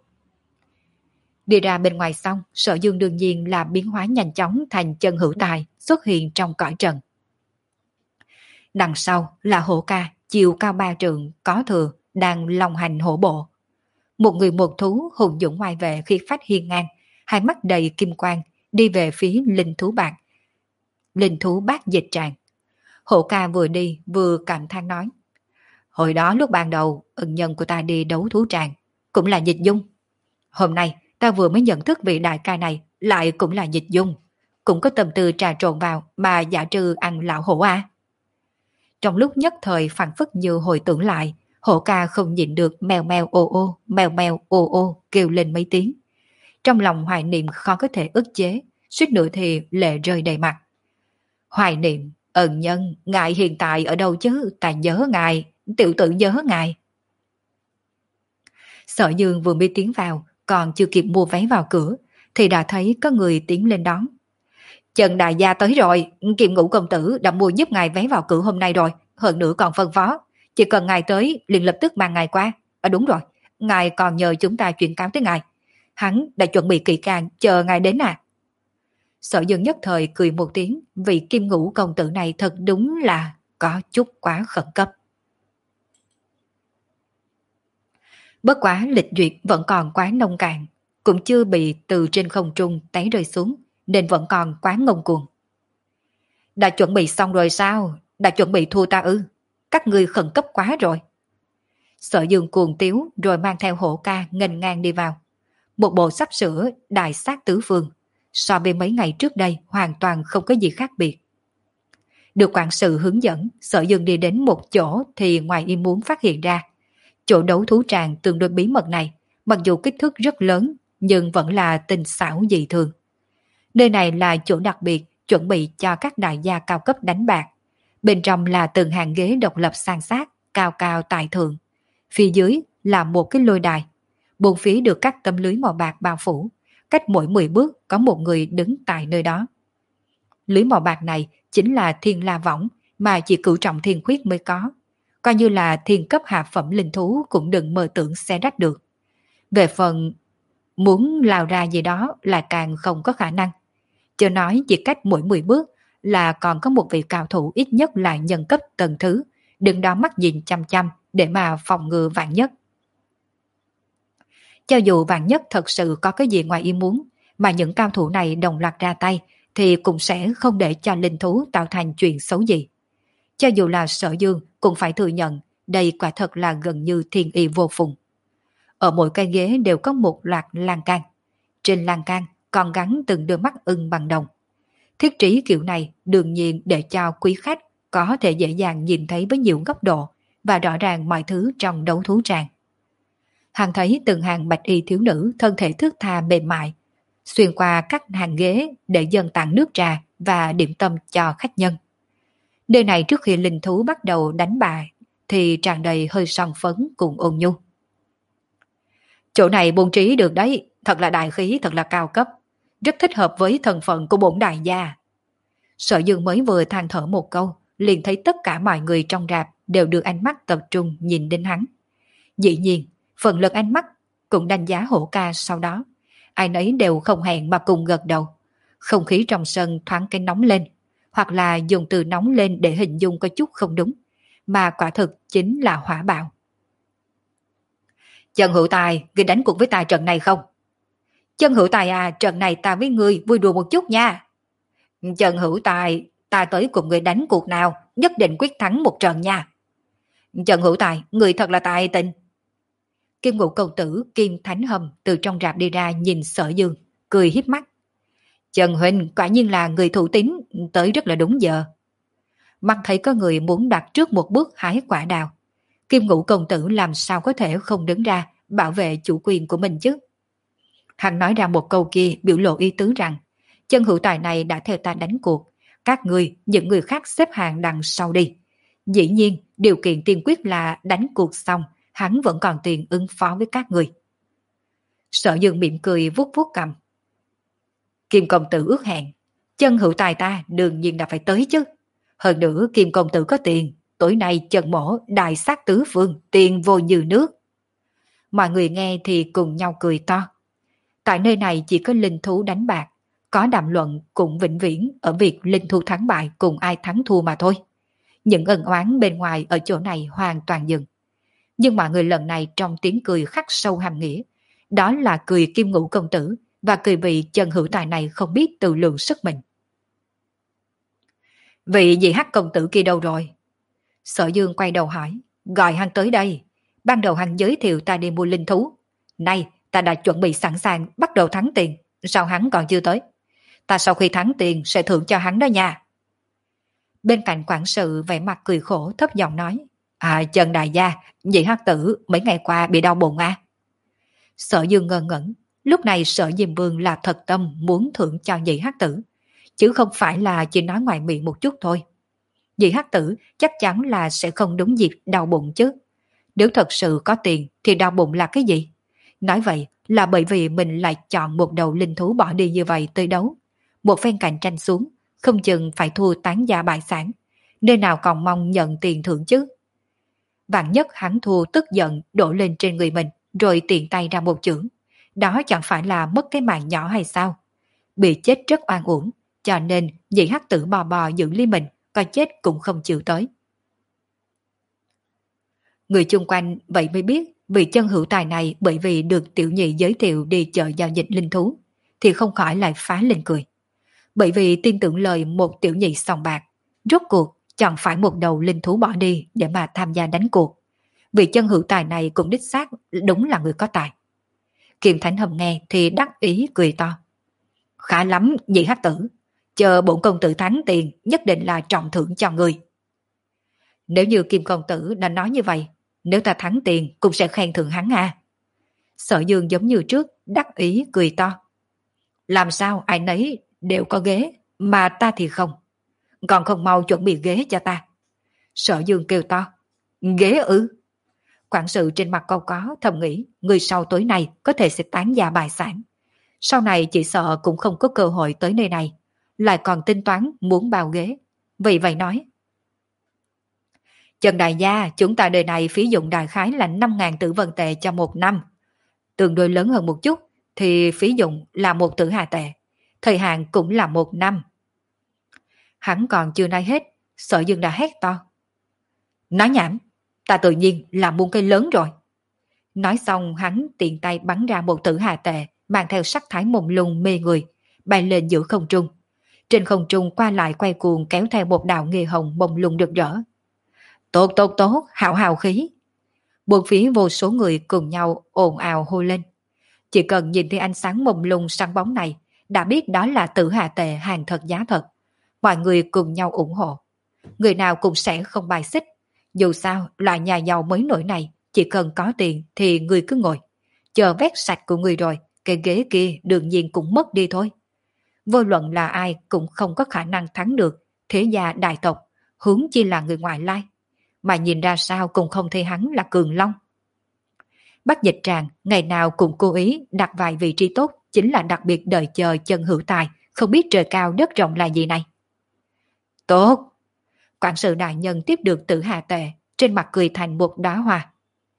Đi ra bên ngoài xong, Sở Dương đương nhiên là biến hóa nhanh chóng thành chân hữu tài xuất hiện trong cõi trần. Đằng sau là Hổ Ca, chiều cao ba trượng, có thừa, đang long hành hổ bộ. Một người một thú hùng dũng ngoài vệ khi phách hiên ngang, hai mắt đầy kim quang, đi về phía linh thú bạc. Linh thú bát dịch tràng. Hổ Ca vừa đi vừa cảm than nói. Hồi đó lúc ban đầu, ân nhân của ta đi đấu thú tràng, cũng là Dịch Dung. Hôm nay, ta vừa mới nhận thức vị đại ca này lại cũng là Dịch Dung. Cũng có tâm tư trà trộn vào mà giả trừ ăn lão hổ à. Trong lúc nhất thời phản phất như hồi tưởng lại, Hổ Ca không nhịn được mèo mèo ô ô, mèo mèo ô ô kêu lên mấy tiếng. Trong lòng hoài niệm khó có thể ức chế, suýt nữa thì lệ rơi đầy mặt. Hoài niệm, ân nhân, ngài hiện tại ở đâu chứ, ta nhớ ngài, tiểu tử nhớ ngài. Sở Dương vừa mới tiến vào, còn chưa kịp mua vé vào cửa, thì đã thấy có người tiến lên đón. Trần đại gia tới rồi, Kiệm Ngũ công tử đã mua giúp ngài vé vào cửa hôm nay rồi, hơn nữa còn phân phó. Chỉ cần ngài tới, liền lập tức mang ngài qua. À đúng rồi, ngài còn nhờ chúng ta chuyển cáo tới ngài. Hắn đã chuẩn bị kỹ càng, chờ ngài đến à. Sở Dương nhất thời cười một tiếng, vì Kim Ngũ công tử này thật đúng là có chút quá khẩn cấp. Bất quá lịch duyệt vẫn còn quá nông cạn, cũng chưa bị từ trên không trung té rơi xuống, nên vẫn còn quá ngông cuồng. Đã chuẩn bị xong rồi sao? Đã chuẩn bị thua ta ư? Các ngươi khẩn cấp quá rồi. Sở Dương cuồng tiếu rồi mang theo Hổ Ca nghênh ngang đi vào. Một bộ sắp sửa đại sát tứ phương, so với mấy ngày trước đây hoàn toàn không có gì khác biệt. Được quản sự hướng dẫn, Sở Dương đi đến một chỗ thì ngoài ý muốn phát hiện ra. Chỗ đấu thú tràng tương đối bí mật này, mặc dù kích thước rất lớn, nhưng vẫn là tinh xảo dị thường. Nơi này là chỗ đặc biệt chuẩn bị cho các đại gia cao cấp đánh bạc. Bên trong là từng hàng ghế độc lập san sát, cao cao tại thượng. Phía dưới là một cái lôi đài. Bốn phía được các tấm lưới màu bạc bao phủ. Cách mỗi mười bước có một người đứng tại nơi đó. Lưới màu bạc này chính là thiên la võng mà chỉ cửu trọng thiên khuyết mới có. Coi như là thiên cấp hạ phẩm linh thú cũng đừng mơ tưởng xé rách được. Về phần muốn lao ra gì đó là càng không có khả năng. Chưa nói chỉ cách mỗi mười bước là còn có một vị cao thủ ít nhất là nhân cấp tầng thứ, đứng đó mắt nhìn chăm chăm để mà phòng ngừa vạn nhất. Cho dù vạn nhất thật sự có cái gì ngoài ý muốn, mà những cao thủ này đồng loạt ra tay, thì cũng sẽ không để cho linh thú tạo thành chuyện xấu gì. Cho dù là Sở Dương cũng phải thừa nhận, đây quả thật là gần như thiên y vô phùng. Ở mỗi cái ghế đều có một loạt lan can. Trên lan can còn gắn từng đôi mắt ưng bằng đồng. Thiết trí kiểu này đương nhiên để cho quý khách có thể dễ dàng nhìn thấy với nhiều góc độ và rõ ràng mọi thứ trong đấu thú tràng. Hắn thấy từng hàng bạch y thiếu nữ thân thể thướt tha mềm mại, xuyên qua các hàng ghế để dâng tặng nước trà và điểm tâm cho khách nhân. Nơi này trước khi linh thú bắt đầu đánh bại thì tràn đầy hơi son phấn cùng ôn nhu. Chỗ này bố trí được đấy, thật là đại khí, thật là cao cấp, rất thích hợp với thân phận của bổn đại gia. Sở Dương mới vừa than thở một câu, liền thấy tất cả mọi người trong rạp đều đưa ánh mắt tập trung nhìn đến hắn. Dĩ nhiên, phần lực ánh mắt cũng đánh giá Hổ Ca sau đó. Ai nấy đều không hẹn mà cùng gật đầu. Không khí trong sân thoáng cái nóng lên, hoặc là dùng từ nóng lên để hình dung có chút không đúng, mà quả thực chính là hỏa bạo. Trần Hữu Tài, ngươi đánh cuộc với ta trận này không? Trần Hữu Tài à, trận này ta với ngươi vui đùa một chút nha. Trần Hữu Tài, ta tới cùng ngươi đánh cuộc nào, nhất định quyết thắng một trận nha. Trần Hữu Tài, ngươi thật là tài tình. Kim Ngũ công tử Kim Thánh Hầm từ trong rạp đi ra nhìn Sở Dương, cười hiếp mắt. Trần huynh quả nhiên là người thủ tín, tới rất là đúng giờ. Mắt thấy có người muốn đặt trước một bước hái quả đào, Kim Ngũ công tử làm sao có thể không đứng ra bảo vệ chủ quyền của mình chứ. Hắn nói ra một câu kia biểu lộ ý tứ rằng, Trần Hữu Tài này đã theo ta đánh cuộc, các người, những người khác xếp hàng đằng sau đi. Dĩ nhiên, điều kiện tiên quyết là đánh cuộc xong, hắn vẫn còn tiền ứng phó với các người. Sở Dương mỉm cười vuốt vuốt cầm. Kim công tử ước hẹn, Trần Hữu Tài ta đương nhiên là phải tới chứ. Hơn nữa Kim công tử có tiền, tối nay Trần mổ đại sát tứ phương, tiền vô như nước. Mọi người nghe thì cùng nhau cười to. Tại nơi này chỉ có linh thú đánh bạc, có đàm luận cũng vĩnh viễn ở việc linh thú thắng bại cùng ai thắng thua mà thôi. Những ân oán bên ngoài ở chỗ này hoàn toàn dừng. Nhưng mọi người lần này trong tiếng cười khắc sâu hàm nghĩa, đó là cười Kim Ngũ công tử và cười vị Trần Hữu Tài này không biết tự lượng sức mình. Vị dị hắc công tử kia đâu rồi? Sở Dương quay đầu hỏi, gọi hắn tới đây. Ban đầu hắn giới thiệu ta đi mua linh thú. Nay ta đã chuẩn bị sẵn sàng bắt đầu thắng tiền, sao hắn còn chưa tới? Ta sau khi thắng tiền sẽ thưởng cho hắn đó nha. Bên cạnh quản sự vẻ mặt cười khổ thấp giọng nói, à Trần đại gia, dị hắc tử mấy ngày qua bị đau bụng à? Sở Dương ngơ ngẩn, lúc này Sở Diêm Vương là thật tâm muốn thưởng cho dị hắc tử, chứ không phải là chỉ nói ngoài miệng một chút thôi. Dị hắc tử chắc chắn là sẽ không đúng dịp đau bụng chứ. Nếu thật sự có tiền thì đau bụng là cái gì? Nói vậy là bởi vì mình lại chọn một đầu linh thú bỏ đi như vậy tới đấu. Một phen cạnh tranh xuống, không chừng phải thua tán gia bại sản, nơi nào còn mong nhận tiền thưởng chứ. Vạn nhất hắn thua tức giận đổ lên trên người mình, rồi tiện tay ra một chưởng. Đó chẳng phải là mất cái mạng nhỏ hay sao? Bị chết rất oan uổng, cho nên dị hắc tử bò bò giữ ly mình, coi chết cũng không chịu tới. Người chung quanh vậy mới biết vị Trần Hữu Tài này bởi vì được tiểu nhị giới thiệu đi chợ giao dịch linh thú, thì không khỏi lại phá lên cười. Bởi vì tin tưởng lời một tiểu nhị sòng bạc, rốt cuộc chẳng phải một đầu linh thú bỏ đi để mà tham gia đánh cuộc. Vị Trần Hữu Tài này cũng đích xác đúng là người có tài. Kim Thánh Hầm nghe thì đắc ý cười to. Khá lắm nhị hắc tử, chờ bổn công tử thắng tiền nhất định là trọng thưởng cho người. Nếu như Kim công tử đã nói như vậy, nếu ta thắng tiền cũng sẽ khen thưởng hắn à. Sở Dương giống như trước đắc ý cười to. Làm sao ai nấy đều có ghế mà ta thì không? Còn không mau chuẩn bị ghế cho ta. Sở Dương kêu to. Ghế ư? Quản sự trên mặt câu có thầm nghĩ người sau tối nay có thể sẽ tán gia bại sản. Sau này chỉ sợ cũng không có cơ hội tới nơi này, lại còn tính toán muốn bao ghế. Vì vậy nói, Trần đại gia, chúng ta đời này phí dụng đại khái là năm ngàn tử vân tệ cho một năm. Tương đối lớn hơn một chút thì phí dụng là một tử hà tệ, thời hạn cũng là một năm. Hắn còn chưa nói hết, Sở Dương đã hét to. Nói nhảm, ta tự nhiên là muôn cây lớn rồi. Nói xong hắn tiện tay bắn ra một tử hà tệ mang theo sắc thái mông lung mê người, bay lên giữa không trung. Trên không trung qua lại quay cuồng kéo theo một đạo nghề hồng mông lung rực rỡ. Tốt tốt tốt, hào hào khí. Bốn phía vô số người cùng nhau ồn ào hô lên. Chỉ cần nhìn thấy ánh sáng mông lung sáng bóng này, đã biết đó là tử hà tệ hàng thật giá thật. Mọi người cùng nhau ủng hộ. Người nào cũng sẽ không bài xích. Dù sao, loại nhà giàu mới nổi này, chỉ cần có tiền thì người cứ ngồi. Chờ vét sạch của người rồi, cái ghế kia đương nhiên cũng mất đi thôi. Vô luận là ai cũng không có khả năng thắng được thế gia đại tộc, huống chi là người ngoại lai. Mà nhìn ra sao cũng không thấy hắn là Cường Long. Bác Dịch Tràng ngày nào cũng cố ý đặt vài vị trí tốt, chính là đặc biệt đợi chờ chân hữu tài, không biết trời cao đất rộng là gì này. Tốt! Quản sự đại nhân tiếp được tử hà tệ, trên mặt cười thành một đóa hoa.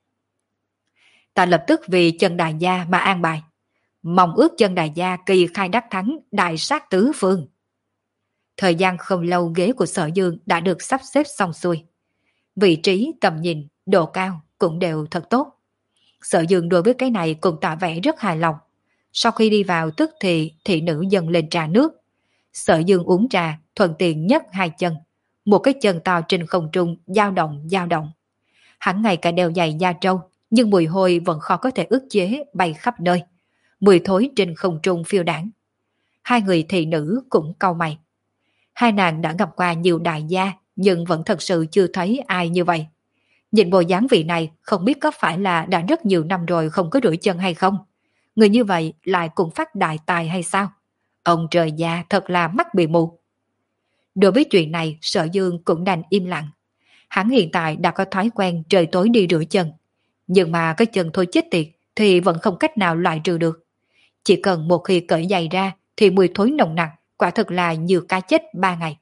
Ta lập tức vì chân đại gia mà an bài. Mong ước chân đại gia kỳ khai đắc thắng, đại sát tứ phương. Thời gian không lâu ghế của Sở Dương đã được sắp xếp xong xuôi. Vị trí, tầm nhìn, độ cao cũng đều thật tốt. Sở Dương đối với cái này cũng tỏ vẻ rất hài lòng. Sau khi đi vào tức thì thị nữ dâng lên trà nước. Sở Dương uống trà, thuận tiện nhấc hai chân. Một cái chân to trên không trung dao động dao động. Hắn ngày cả đeo giày da trâu, nhưng mùi hôi vẫn khó có thể ức chế bay khắp nơi. Mùi thối trên không trung phiêu đảng. Hai người thị nữ cũng cau mày. Hai nàng đã gặp qua nhiều đại gia, nhưng vẫn thật sự chưa thấy ai như vậy. Nhìn bộ dáng vị này không biết có phải là đã rất nhiều năm rồi không có rửa chân hay không. Người như vậy lại cũng phát đại tài hay sao? Ông trời già thật là mắt bị mù. Đối với chuyện này, Sở Dương cũng đành im lặng. Hắn hiện tại đã có thói quen trời tối đi rửa chân. Nhưng mà cái chân thôi chết tiệt thì vẫn không cách nào loại trừ được. Chỉ cần một khi cởi giày ra thì mùi thối nồng nặc, quả thực là như cá chết ba ngày.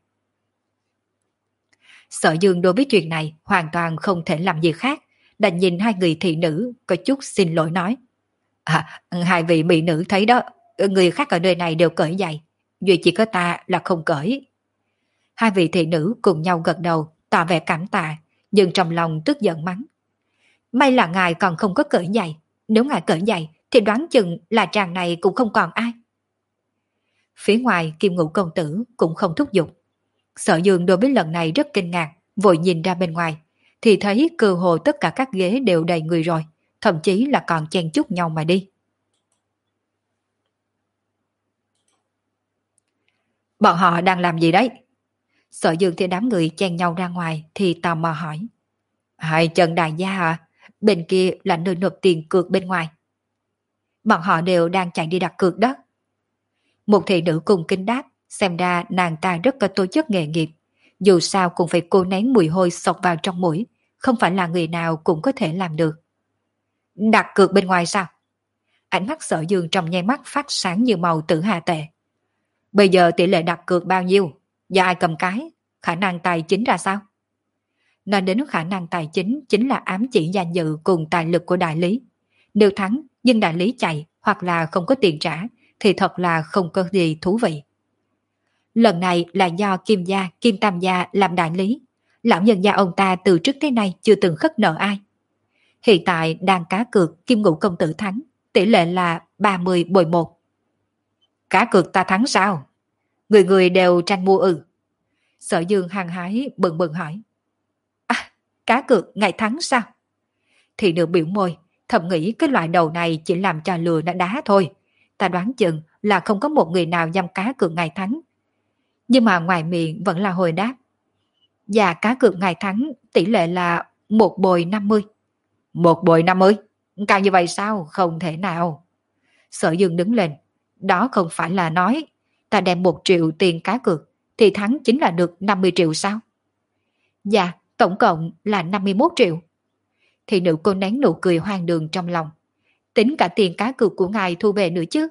Sở Dương đối với chuyện này hoàn toàn không thể làm gì khác, đành nhìn hai người thị nữ có chút xin lỗi nói. À, hai vị mỹ nữ thấy đó, người khác ở nơi này đều cởi giày, duy chỉ có ta là không cởi. Hai vị thị nữ cùng nhau gật đầu, tỏ vẻ cảm tạ, nhưng trong lòng tức giận mắng. May là ngài còn không có cởi giày, nếu ngài cởi giày thì đoán chừng là tràng này cũng không còn ai. Phía ngoài Kim Ngũ công tử cũng không thúc giục. Sở Dương đối với lần này rất kinh ngạc, vội nhìn ra bên ngoài, thì thấy cơ hồ tất cả các ghế đều đầy người rồi, thậm chí là còn chen chúc nhau mà đi. Bọn họ đang làm gì đấy? Sở Dương thì đám người chen nhau ra ngoài thì tò mò hỏi. Hai chân đại gia à? Bên kia là nơi nộp tiền cược bên ngoài. Bọn họ đều đang chạy đi đặt cược đó. Một thị nữ cùng kinh đáp, xem ra nàng ta rất có tố chất nghề nghiệp. Dù sao cũng phải cố nén mùi hôi xộc vào trong mũi, không phải là người nào cũng có thể làm được. Đặt cược bên ngoài sao? Ánh mắt Sở Dương trong nháy mắt phát sáng như màu tử hà tệ. Bây giờ tỷ lệ đặt cược bao nhiêu? Do ai cầm cái? Khả năng tài chính ra sao? Nói đến khả năng tài chính chính là ám chỉ danh dự cùng tài lực của đại lý. Nếu thắng nhưng đại lý chạy hoặc là không có tiền trả thì thật là không có gì thú vị. Lần này là do Kim gia, Kim Tam gia làm đại lý. Lão nhân gia ông ta từ trước tới nay chưa từng khất nợ ai. Hiện tại đang cá cược Kim Ngũ công tử thắng, tỷ lệ là ba mươi bồi một. Cá cược ta thắng sao? Người người đều tranh mua ư? Sở Dương hăng hái bừng bừng hỏi. À, cá cược ngày thắng sao? Thị nữ biểu môi, thầm nghĩ cái loại đầu này chỉ làm cho lừa đã đá thôi. Ta đoán chừng là không có một người nào dám cá cược ngày thắng. Nhưng mà ngoài miệng vẫn là hồi đáp. Và cá cược ngày thắng tỷ lệ là một bồi năm mươi. Một bồi năm mươi? Cao như vậy sao? Không thể nào. Sở Dương đứng lên. Đó không phải là nói ta đem một triệu tiền cá cược thì thắng chính là được năm mươi triệu sao? Dạ, tổng cộng là năm mươi mốt triệu. Thì nữ cô nén nụ cười hoang đường trong lòng. Tính cả tiền cá cược của ngài thu về nữa chứ.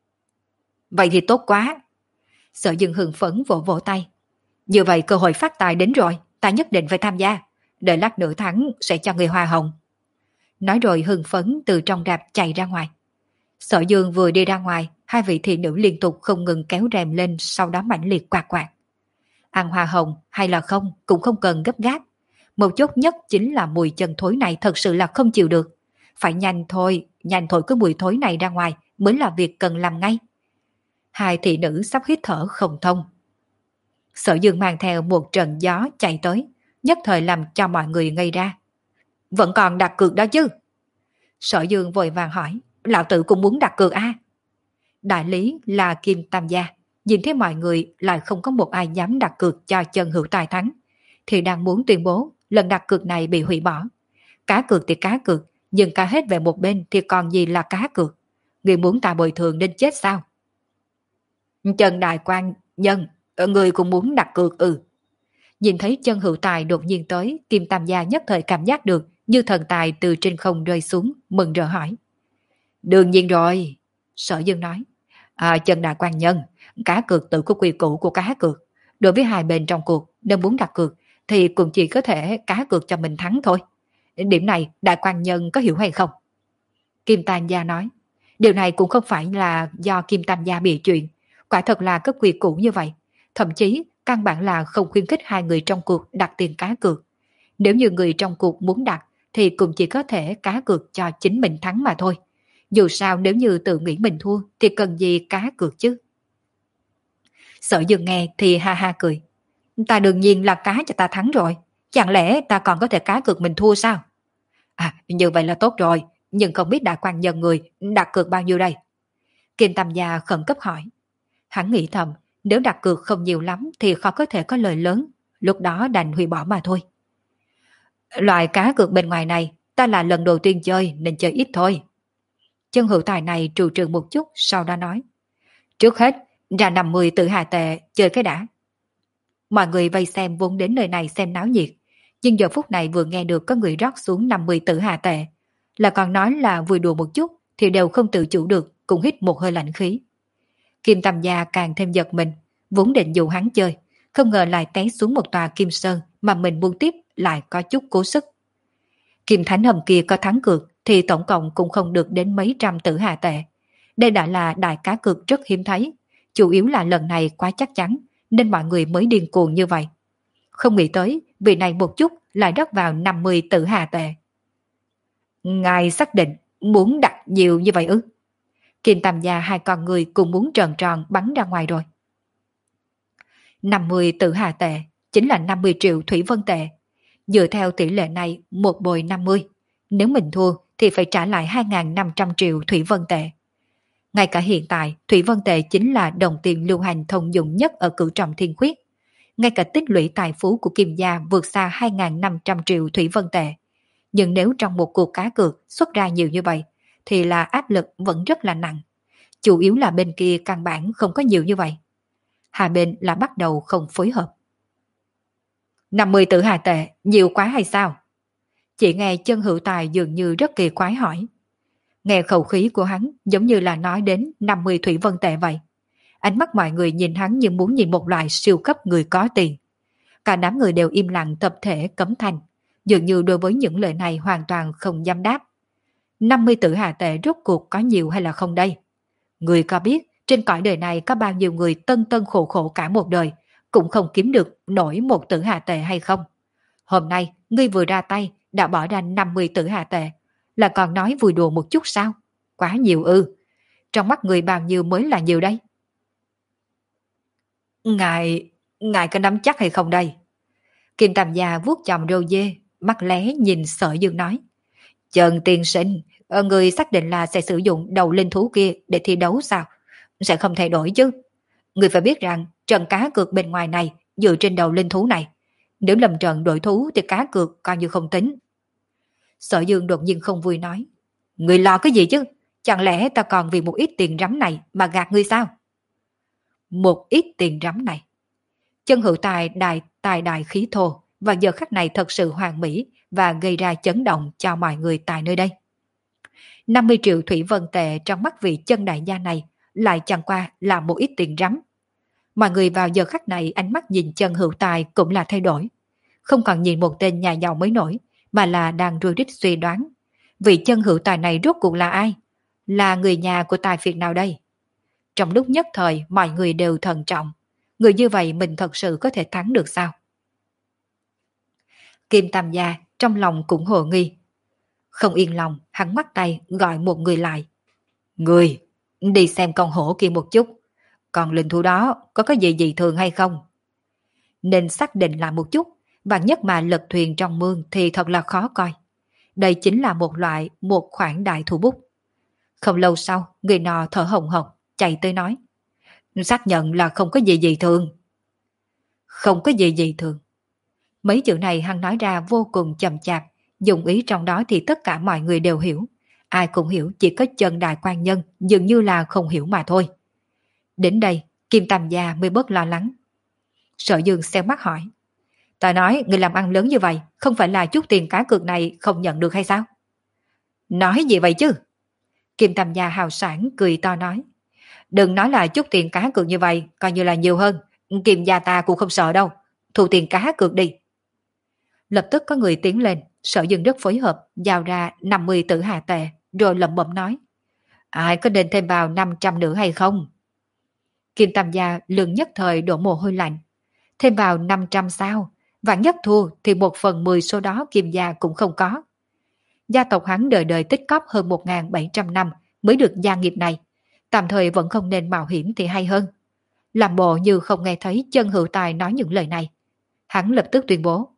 Vậy thì tốt quá. Sở Dương hưng phấn vỗ vỗ tay. Như vậy cơ hội phát tài đến rồi, ta nhất định phải tham gia. Đợi lát nữa thắng sẽ cho người hoa hồng. Nói rồi hưng phấn từ trong rạp chạy ra ngoài. Sở Dương vừa đi ra ngoài, hai vị thị nữ liên tục không ngừng kéo rèm lên, sau đó mãnh liệt quạt quạt. Ăn hoa hồng hay là không cũng không cần gấp gáp. Một chốt nhất chính là mùi chân thối này thật sự là không chịu được. Phải nhanh thôi, nhanh thôi cái mùi thối này ra ngoài mới là việc cần làm ngay. Hai thị nữ sắp hít thở không thông. Sở Dương mang theo một trận gió chạy tới, nhất thời làm cho mọi người ngây ra. Vẫn còn đặt cược đó chứ? Sở Dương vội vàng hỏi, lão tử cũng muốn đặt cược a. Đại lý là Kim Tam Gia, nhìn thấy mọi người lại không có một ai dám đặt cược cho Chân Hữu Tài thắng, thì đang muốn tuyên bố lần đặt cược này bị hủy bỏ. Cá cược thì cá cược, nhưng cá hết về một bên thì còn gì là cá cược. Người muốn ta bồi thường nên chết sao? Trần Đại Quan Nhân, người cũng muốn đặt cược ừ. Nhìn thấy Chân Hữu Tài đột nhiên tới, Kim Tam Gia nhất thời cảm giác được như thần tài từ trên không rơi xuống, mừng rỡ hỏi. Đương nhiên rồi, Sở Dương nói. À, Chân Đại Quan Nhân, cá cược tự có quy củ của cá cược. Đối với hai bên trong cuộc, nếu muốn đặt cược thì cũng chỉ có thể cá cược cho mình thắng thôi. Điểm này Đại Quan Nhân có hiểu hay không? Kim Tam Gia nói. Điều này cũng không phải là do Kim Tam Gia bị chuyện, quả thật là có quy củ như vậy. Thậm chí căn bản là không khuyến khích hai người trong cuộc đặt tiền cá cược. Nếu như người trong cuộc muốn đặt thì cũng chỉ có thể cá cược cho chính mình thắng mà thôi. Dù sao nếu như tự nghĩ mình thua thì cần gì cá cược chứ? Sở Dương nghe thì ha ha cười. Ta đương nhiên là cá cho ta thắng rồi. Chẳng lẽ ta còn có thể cá cược mình thua sao? À, như vậy là tốt rồi. Nhưng không biết Đại Quan Nhân người đặt cược bao nhiêu đây? Kim Tam Gia khẩn cấp hỏi. Hắn nghĩ thầm, nếu đặt cược không nhiều lắm thì khó có thể có lời lớn. Lúc đó đành hủy bỏ mà thôi. Loại cá cược bên ngoài này ta là lần đầu tiên chơi nên chơi ít thôi. Chân Hữu Tài này trù trừ một chút, sau đó nói. Trước hết, ra năm mươi tự hà tệ, chơi cái đã. Mọi người vây xem vốn đến nơi này xem náo nhiệt, nhưng giờ phút này vừa nghe được có người rót xuống năm mươi tự hà tệ, là còn nói là vui đùa một chút, thì đều không tự chủ được, cũng hít một hơi lạnh khí. Kim Tam Gia càng thêm giật mình, vốn định dụ hắn chơi, không ngờ lại té xuống một tòa kim sơn mà mình buông tiếp lại có chút cố sức. Kim Thánh Hầm kia có thắng cược thì tổng cộng cũng không được đến mấy trăm tử hà tệ. Đây đã là đại cá cược rất hiếm thấy, chủ yếu là lần này quá chắc chắn nên mọi người mới điên cuồng như vậy. Không nghĩ tới vị này một chút lại đắt vào năm mươi tử hà tệ. Ngài xác định muốn đặt nhiều như vậy ư? Kim Tam Gia hai con người cùng muốn tròn tròn bắn ra ngoài rồi. năm mươi tử hà tệ chính là năm mươi triệu thủy vân tệ. Dựa theo tỷ lệ này một bồi năm mươi, nếu mình thua thì phải trả lại hai nghìn năm trăm triệu thủy vân tệ. Ngay cả hiện tại, thủy vân tệ chính là đồng tiền lưu hành thông dụng nhất ở cửu trọng thiên khuyết. Ngay cả tích lũy tài phú của Kim gia vượt xa hai nghìn năm trăm triệu thủy vân tệ. Nhưng nếu trong một cuộc cá cược xuất ra nhiều như vậy, thì là áp lực vẫn rất là nặng. Chủ yếu là bên kia căn bản không có nhiều như vậy. Hai bên là bắt đầu không phối hợp. năm mươi tử hà tệ, nhiều quá hay sao? Chị nghe Chân Hữu Tài dường như rất kỳ quái hỏi. Nghe khẩu khí của hắn giống như là nói đến năm mươi thủy vân tệ vậy. Ánh mắt mọi người nhìn hắn như muốn nhìn một loại siêu cấp người có tiền. Cả đám người đều im lặng tập thể cấm thanh, dường như đối với những lời này hoàn toàn không dám đáp. năm mươi tử hà tệ rốt cuộc có nhiều hay là không đây? Người có biết trên cõi đời này có bao nhiêu người tân tân khổ khổ cả một đời cũng không kiếm được nổi một tử hà tệ hay không? Hôm nay ngươi vừa ra tay đã bỏ ra năm mươi tử hà tệ, là còn nói vui đùa một chút sao? Quá nhiều ư? Trong mắt người bao nhiêu mới là nhiều đây? Ngài, ngài có nắm chắc hay không đây? Kim Tam Gia vuốt chòm râu dê, mắt lé nhìn Sở Dương nói. Trần tiên sinh, người xác định là sẽ sử dụng đầu linh thú kia để thi đấu sao? Sẽ không thay đổi chứ? Người phải biết rằng trận cá cược bên ngoài này dựa trên đầu linh thú này. Nếu lầm trận đổi thú thì cá cược coi như không tính. Sở Dương đột nhiên không vui nói. Người lo cái gì chứ? Chẳng lẽ ta còn vì một ít tiền rắm này mà gạt ngươi sao? Một ít tiền rắm này. Chân Hữu Tài đại tài đại khí thô và giờ khắc này thật sự hoàn mỹ và gây ra chấn động cho mọi người tại nơi đây. năm mươi triệu thủy vân tệ trong mắt vị Chân đại gia này lại chẳng qua là một ít tiền rắm. Mọi người vào giờ khắc này ánh mắt nhìn Chân Hữu Tài cũng là thay đổi. Không còn nhìn một tên nhà giàu mới nổi, mà là đang rối rít suy đoán. Vị Chân Hữu Tài này rốt cuộc là ai? Là người nhà của tài phiệt nào đây? Trong lúc nhất thời mọi người đều thận trọng. Người như vậy mình thật sự có thể thắng được sao? Kim Tam Gia trong lòng cũng hồ nghi. Không yên lòng, hắn ngoắt tay gọi một người lại. Người, đi xem con hổ kia một chút. Còn linh thú đó có cái gì dị thường hay không? Nên xác định lại một chút, vạn nhất mà lật thuyền trong mương thì thật là khó coi. Đây chính là một loại, một khoản đại thủ bút. Không lâu sau, người nọ thở hồng hộc, chạy tới nói. Xác nhận là không có gì dị thường. Không có gì dị thường. Mấy chữ này hắn nói ra vô cùng chậm chạp, dùng ý trong đó thì tất cả mọi người đều hiểu. Ai cũng hiểu, chỉ có chân đại quan nhân dường như là không hiểu mà thôi. Đến đây, Kim Tam Gia mới bớt lo lắng. Sở Dương xéo mắt hỏi. Ta nói người làm ăn lớn như vậy, không phải là chút tiền cá cược này không nhận được hay sao? Nói gì vậy chứ? Kim Tam Gia hào sản cười to nói. Đừng nói là chút tiền cá cược như vậy, coi như là nhiều hơn. Kim gia ta cũng không sợ đâu. Thu tiền cá cược đi. Lập tức có người tiến lên, Sở Dương rất phối hợp, giao ra năm mươi tử hà tệ, rồi lẩm bẩm nói. Ai có nên thêm vào năm trăm nữa hay không? Kim Tam Gia lương nhất thời đổ mồ hôi lạnh. Thêm vào năm trăm sao? Vạn nhất thua thì một phần mười số đó Kim gia cũng không có. Gia tộc hắn đời đời tích cóp hơn một nghìn bảy trăm năm mới được gia nghiệp này. Tạm thời vẫn không nên mạo hiểm thì hay hơn. Làm bộ như không nghe thấy Chân Hữu Tài nói những lời này. Hắn lập tức tuyên bố.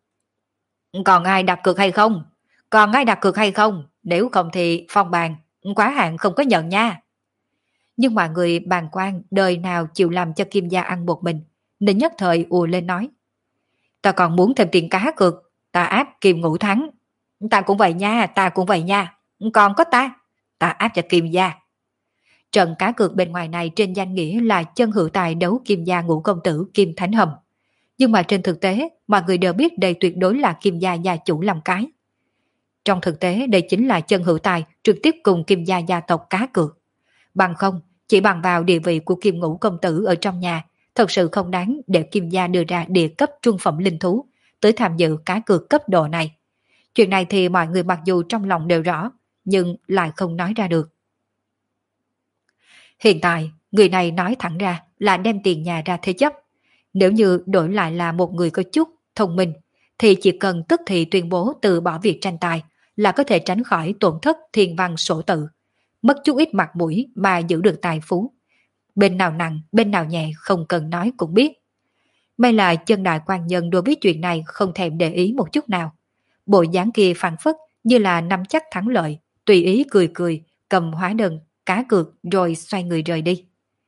Còn ai đặt cược hay không? Còn ai đặt cược hay không? Nếu không thì phong bàn, quá hạn không có nhận nha. Nhưng mà người bàn quan đời nào chịu làm cho Kim gia ăn một mình, nên nhất thời ùa lên nói. Ta còn muốn thêm tiền cá cược, ta áp Kim Ngũ thắng. Ta cũng vậy nha, ta cũng vậy nha. Còn có ta, ta áp cho Kim gia. Trận cá cược bên ngoài này trên danh nghĩa là Chân Hữu Tài đấu Kim gia ngũ công tử Kim Thánh Hầm. Nhưng mà trên thực tế, mọi người đều biết đây tuyệt đối là Kim gia gia chủ làm cái. Trong thực tế, đây chính là Chân Hữu Tài trực tiếp cùng Kim gia gia tộc cá cược. Bằng không, chỉ bằng vào địa vị của Kim Ngũ công tử ở trong nhà, thật sự không đáng để Kim gia đưa ra địa cấp trung phẩm linh thú tới tham dự cá cược cấp độ này. Chuyện này thì mọi người mặc dù trong lòng đều rõ, nhưng lại không nói ra được. Hiện tại, người này nói thẳng ra là đem tiền nhà ra thế chấp. Nếu như đổi lại là một người có chút thông minh, thì chỉ cần tức thì tuyên bố từ bỏ việc tranh tài là có thể tránh khỏi tổn thất thiên văn sổ tự, mất chút ít mặt mũi mà giữ được tài phú. Bên nào nặng, bên nào nhẹ không cần nói cũng biết. May là Chân đại quan nhân đối với chuyện này không thèm để ý một chút nào. Bộ dáng kia phản phất như là nắm chắc thắng lợi, tùy ý cười cười, cầm hóa đơn, cá cược rồi xoay người rời đi.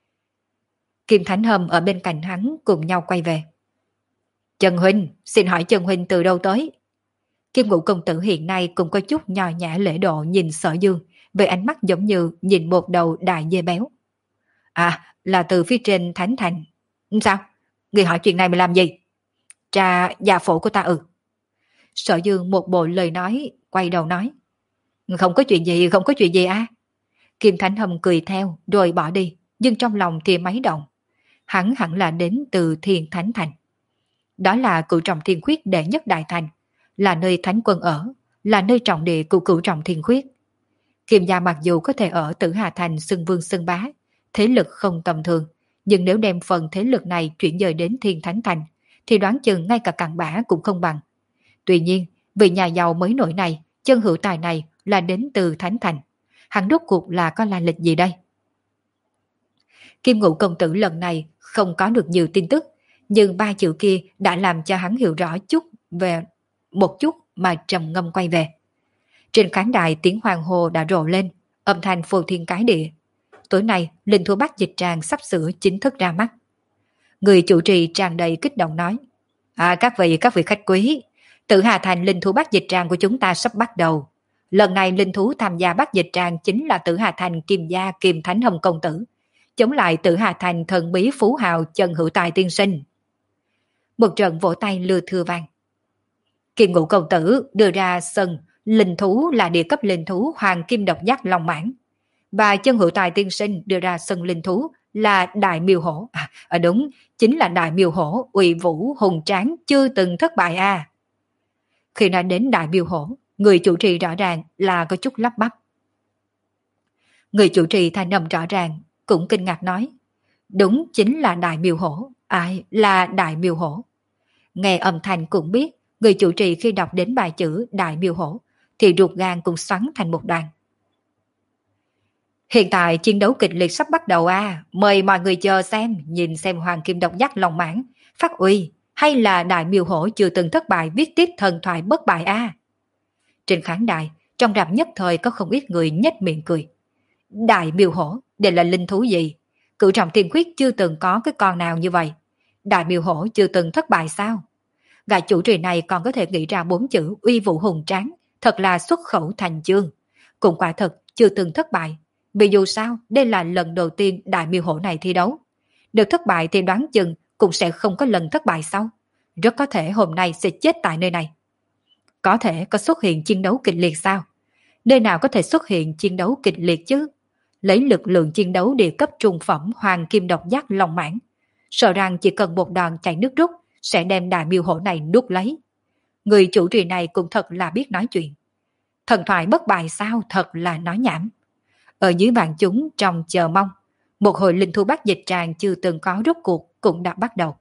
Kim Thánh Hầm ở bên cạnh hắn cùng nhau quay về. Trần Huynh, xin hỏi Trần Huynh từ đâu tới? Kim Ngũ công tử hiện nay cũng có chút nhò nhã lễ độ nhìn Sở Dương, với ánh mắt giống như nhìn một đầu đại dê béo. À, là từ phía trên Thánh Thành. Sao? Người hỏi chuyện này mà làm gì? Trà gia phổ của ta ừ. Sở Dương một bộ lời nói, quay đầu nói. Không có chuyện gì, không có chuyện gì à? Kim Thánh Hầm cười theo rồi bỏ đi, nhưng trong lòng thì máy động. Hắn hẳn là đến từ Thiên Thánh Thành. Đó là cửu trọng thiên khuyết đệ nhất đại thành, là nơi thánh quân ở, là nơi trọng địa của cửu trọng thiên khuyết. Kim gia mặc dù có thể ở Tử Hà Thành xưng vương xưng bá, thế lực không tầm thường, nhưng nếu đem phần thế lực này chuyển dời đến Thiên Thánh Thành, thì đoán chừng ngay cả cặn bã cũng không bằng. Tuy nhiên, vị nhà giàu mới nổi này, Chân Hữu Tài này là đến từ Thánh Thành. Hắn rốt cuộc là có lai lịch gì đây? Kim Ngũ công tử lần này không có được nhiều tin tức, nhưng ba chữ kia đã làm cho hắn hiểu rõ chút về một chút mà trầm ngâm quay về. Trên khán đài tiếng hoàng hồ đã rộ lên, âm thanh phô thiên cái địa. Tối nay, linh thú bát dịch tràng sắp sửa chính thức ra mắt. Người chủ trì tràn đầy kích động nói. À, các vị, các vị khách quý, Tử Hà Thành linh thú bát dịch tràng của chúng ta sắp bắt đầu. Lần này linh thú tham gia bát dịch tràng chính là Tử Hà Thành Kim gia Kim Thánh Hồng công tử, chống lại Tử Hà Thành thần bí phú hào Chân Hữu Tài tiên sinh. Một trận vỗ tay lừa thưa vang. Kim Ngũ công tử đưa ra sân linh thú là địa cấp linh thú hoàng kim độc giác long mãn, và Chân Hữu Tài tiên sinh đưa ra sân linh thú là đại miêu hổ. À, à đúng, chính là đại miêu hổ uy vũ hùng tráng chưa từng thất bại à. Khi nói đến đại miêu hổ, người chủ trì rõ ràng là có chút lắp bắp. Người chủ trì thanh âm rõ ràng cũng kinh ngạc nói, đúng chính là đại miêu hổ, Ai là Đại Miêu Hổ? Nghe âm thanh cũng biết, người chủ trì khi đọc đến bài chữ Đại Miêu Hổ thì ruột gan cũng xoắn thành một đoàn. Hiện tại chiến đấu kịch liệt sắp bắt đầu à, mời mọi người chờ xem, nhìn xem Hoàng Kim Độc Giác Long Mãng phát uy hay là Đại Miêu Hổ chưa từng thất bại viết tiếp thần thoại bất bại à. Trên khán đài, trong rạp nhất thời có không ít người nhếch miệng cười. Đại Miêu Hổ, đây là linh thú gì? Cửu Trọng Thiên Khuyết chưa từng có cái con nào như vậy. Đại Miêu Hổ chưa từng thất bại sao? Gã chủ trì này còn có thể nghĩ ra bốn chữ uy vũ hùng tráng, thật là xuất khẩu thành chương. Cũng quả thật chưa từng thất bại. Vì dù sao, đây là lần đầu tiên Đại Miêu Hổ này thi đấu. Được thất bại thì đoán chừng cũng sẽ không có lần thất bại sau. Rất có thể hôm nay sẽ chết tại nơi này. Có thể có xuất hiện chiến đấu kịch liệt sao? Nơi nào có thể xuất hiện chiến đấu kịch liệt chứ? Lấy lực lượng chiến đấu địa cấp trung phẩm Hoàng Kim Độc Giác Long Mãng, sợ rằng chỉ cần một đòn chạy nước rút sẽ đem Đại Miêu Hổ này nuốt lấy. Người chủ trì này cũng thật là biết nói chuyện. Thần thoại bất bại sao, thật là nói nhảm. Ở dưới bàn chúng trong chờ mong, một hồi linh thú bắt dịch tràng chưa từng có rốt cuộc cũng đã bắt đầu.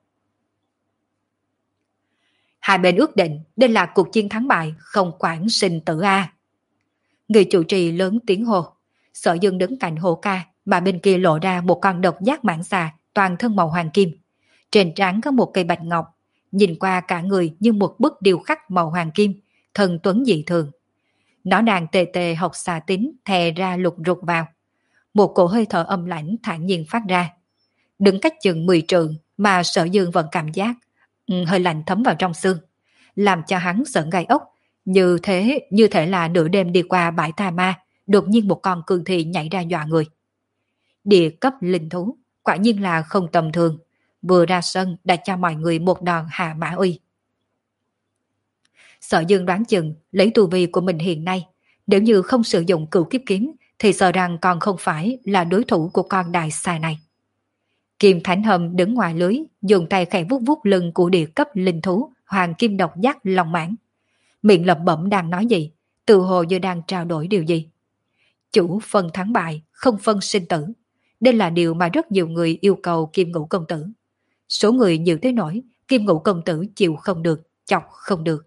Hai bên ước định đây là cuộc chiến thắng bại, không quản sinh tử a. Người chủ trì lớn tiếng hô. Sở Dương đứng cạnh Hổ Ca, mà bên kia lộ ra một con độc giác mãng xà toàn thân màu hoàng kim. Trên trán có một cây bạch ngọc, nhìn qua cả người như một bức điêu khắc màu hoàng kim, thần tuấn dị thường. Nó đang tê tê học xà tính thè ra lục rụt vào. Một cổ hơi thở âm lãnh thản nhiên phát ra. Đứng cách chừng mười trượng mà Sở Dương vẫn cảm giác ừ, hơi lạnh thấm vào trong xương, làm cho hắn sởn gai ốc. Như thế, như thể là nửa đêm đi qua bãi tà ma, đột nhiên một con cương thi nhảy ra dọa người. Địa cấp linh thú, quả nhiên là không tầm thường. Vừa ra sân đã cho mọi người một đòn hạ mã uy. Sở Dương đoán chừng lấy tu vi của mình hiện nay, nếu như không sử dụng cửu kiếp kiếm thì sợ rằng còn không phải là đối thủ của con đại xà này. Kim Thánh Hầm đứng ngoài lưới, dùng tay khẽ vuốt vuốt lưng của địa cấp linh thú Hoàng Kim Độc Giác Long Mãng. Miệng lẩm bẩm đang nói gì, tự hồ như đang trao đổi điều gì. Chủ phân thắng bại, không phân sinh tử. Đây là điều mà rất nhiều người yêu cầu Kim Ngũ Công Tử. Số người nhiều tới nỗi Kim Ngũ Công Tử chịu không được, chọc không được.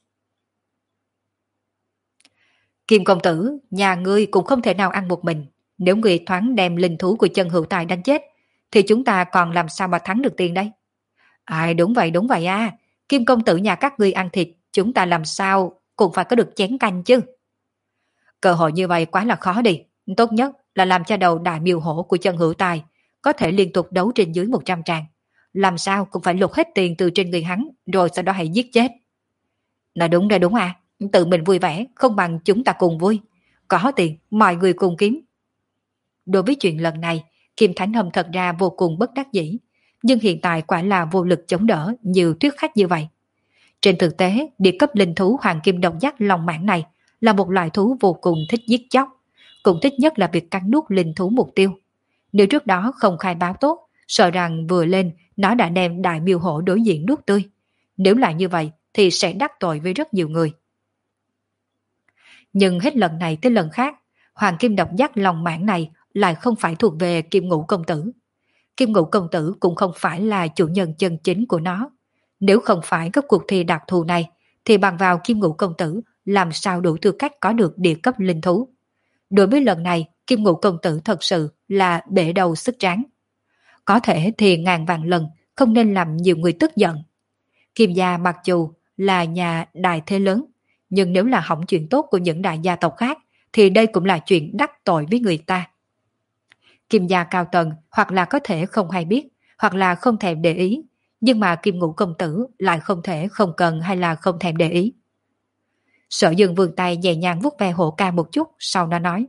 Kim Công Tử, nhà ngươi cũng không thể nào ăn một mình. Nếu ngươi thoáng đem linh thú của chân hữu tài đánh chết, thì chúng ta còn làm sao mà thắng được tiền đây? À, đúng vậy, đúng vậy à. Kim Công Tử nhà các ngươi ăn thịt, chúng ta làm sao cũng phải có được chén canh chứ. Cơ hội như vậy quá là khó đi. Tốt nhất là làm cho đầu Đại Miêu Hổ của chân hữu tài có thể liên tục đấu trên dưới một trăm tràng. Làm sao cũng phải lột hết tiền từ trên người hắn, rồi sau đó hãy giết chết. Nói đúng rồi, đúng à. Tự mình vui vẻ không bằng chúng ta cùng vui. Có tiền mọi người cùng kiếm. Đối với chuyện lần này, Kim Thánh Hâm thật ra vô cùng bất đắc dĩ, nhưng hiện tại quả là vô lực chống đỡ nhiều thuyết khách như vậy. Trên thực tế, địa cấp linh thú Hoàng Kim Độc Giác Long Mãng này là một loại thú vô cùng thích giết chóc, cũng thích nhất là việc cắn nuốt linh thú mục tiêu. Nếu trước đó không khai báo tốt, sợ rằng vừa lên nó đã đem Đại Miêu Hổ đối diện nuốt tươi. Nếu là như vậy thì sẽ đắc tội với rất nhiều người. Nhưng hết lần này tới lần khác, Hoàng Kim Độc Giác Long Mãng này lại không phải thuộc về Kim Ngũ Công Tử. Kim Ngũ Công Tử cũng không phải là chủ nhân chân chính của nó. Nếu không phải các cuộc thi đặc thù này, thì bằng vào Kim Ngũ Công Tử làm sao đủ tư cách có được địa cấp linh thú. Đối với lần này, Kim Ngũ Công Tử thật sự là bể đầu sức tráng. Có thể thì ngàn vạn lần không nên làm nhiều người tức giận. Kim gia mặc dù là nhà đại thế lớn, nhưng nếu là hỏng chuyện tốt của những đại gia tộc khác, thì đây cũng là chuyện đắc tội với người ta. Kim gia cao tầng hoặc là có thể không hay biết, hoặc là không thèm để ý, nhưng mà Kim Ngũ Công Tử lại không thể không cần hay là không thèm để ý. Sở Dương vươn tay nhẹ nhàng vuốt ve Hổ Ca một chút, sau đó nói.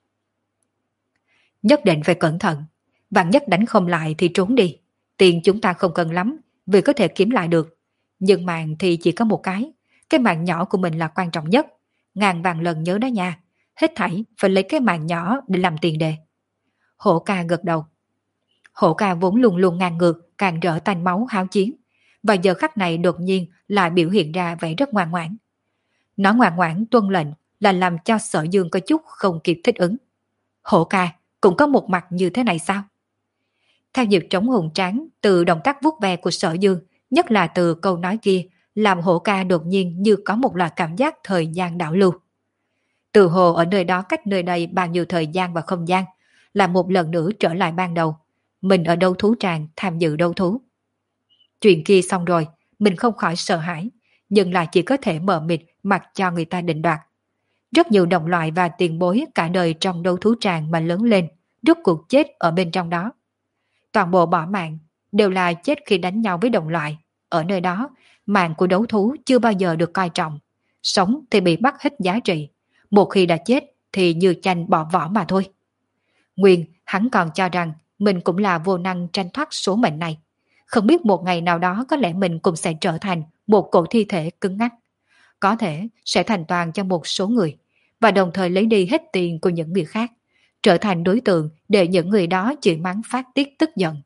Nhất định phải cẩn thận, vạn nhất đánh không lại thì trốn đi. Tiền chúng ta không cần lắm, vì có thể kiếm lại được. Nhưng mạng thì chỉ có một cái, cái mạng nhỏ của mình là quan trọng nhất. Ngàn vạn lần nhớ đó nha, hết thảy phải lấy cái mạng nhỏ để làm tiền đề. Hổ Ca gật đầu. Hổ Ca vốn luôn luôn ngang ngược, càng rỡ tanh máu háo chiến, và giờ khắc này đột nhiên lại biểu hiện ra vẻ rất ngoan ngoãn. Nó ngoan ngoãn tuân lệnh là làm cho Sở Dương có chút không kịp thích ứng. Hổ Ca cũng có một mặt như thế này sao? Theo nhịp trống hùng tráng từ động tác vuốt ve của Sở Dương, nhất là từ câu nói kia, làm Hổ Ca đột nhiên như có một loại cảm giác thời gian đảo lưu. Từ hồ ở nơi đó cách nơi đây bao nhiêu thời gian và không gian, là một lần nữa trở lại ban đầu. Mình ở đấu thú tràng tham dự đấu thú. Chuyện kia xong rồi, mình không khỏi sợ hãi, nhưng lại chỉ có thể mờ mịt mặc cho người ta định đoạt. Rất nhiều đồng loại và tiền bối cả đời trong đấu thú tràng mà lớn lên, rốt cuộc chết ở bên trong đó. Toàn bộ bỏ mạng, đều là chết khi đánh nhau với đồng loại. Ở nơi đó, mạng của đấu thú chưa bao giờ được coi trọng. Sống thì bị bắt hết giá trị. Một khi đã chết thì như chanh bỏ vỏ mà thôi. Nguyên, hắn còn cho rằng mình cũng là vô năng tranh thoát số mệnh này. Không biết một ngày nào đó có lẽ mình cũng sẽ trở thành một cổ thi thể cứng ngắc. Có thể sẽ thành toàn cho một số người, và đồng thời lấy đi hết tiền của những người khác, trở thành đối tượng để những người đó chửi mắng phát tiết tức giận.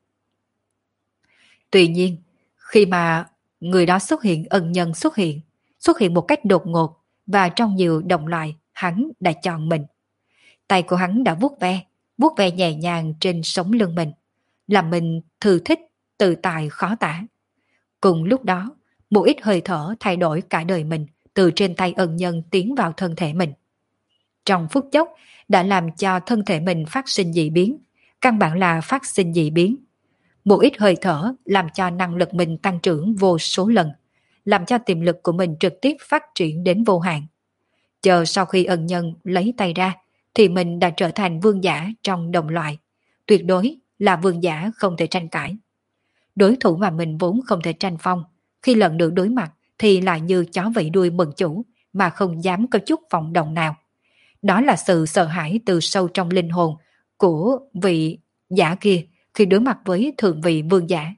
Tuy nhiên, khi mà người đó xuất hiện, ân nhân xuất hiện, xuất hiện một cách đột ngột và trong nhiều đồng loại, hắn đã chọn mình. Tay của hắn đã vuốt ve, vuốt ve nhẹ nhàng trên sống lưng mình, làm mình thư thích, tự tại khó tả. Cùng lúc đó, một ít hơi thở thay đổi cả đời mình từ trên tay ân nhân tiến vào thân thể mình. Trong phút chốc đã làm cho thân thể mình phát sinh dị biến, căn bản là phát sinh dị biến. Một ít hơi thở làm cho năng lực mình tăng trưởng vô số lần, làm cho tiềm lực của mình trực tiếp phát triển đến vô hạn. Chờ sau khi ân nhân lấy tay ra, thì mình đã trở thành vương giả trong đồng loại. Tuyệt đối là vương giả không thể tranh cãi. Đối thủ mà mình vốn không thể tranh phong, khi lần được đối mặt thì lại như chó vẫy đuôi mừng chủ mà không dám có chút vọng động nào. Đó là sự sợ hãi từ sâu trong linh hồn của vị giả kia khi đối mặt với thượng vị vương giả.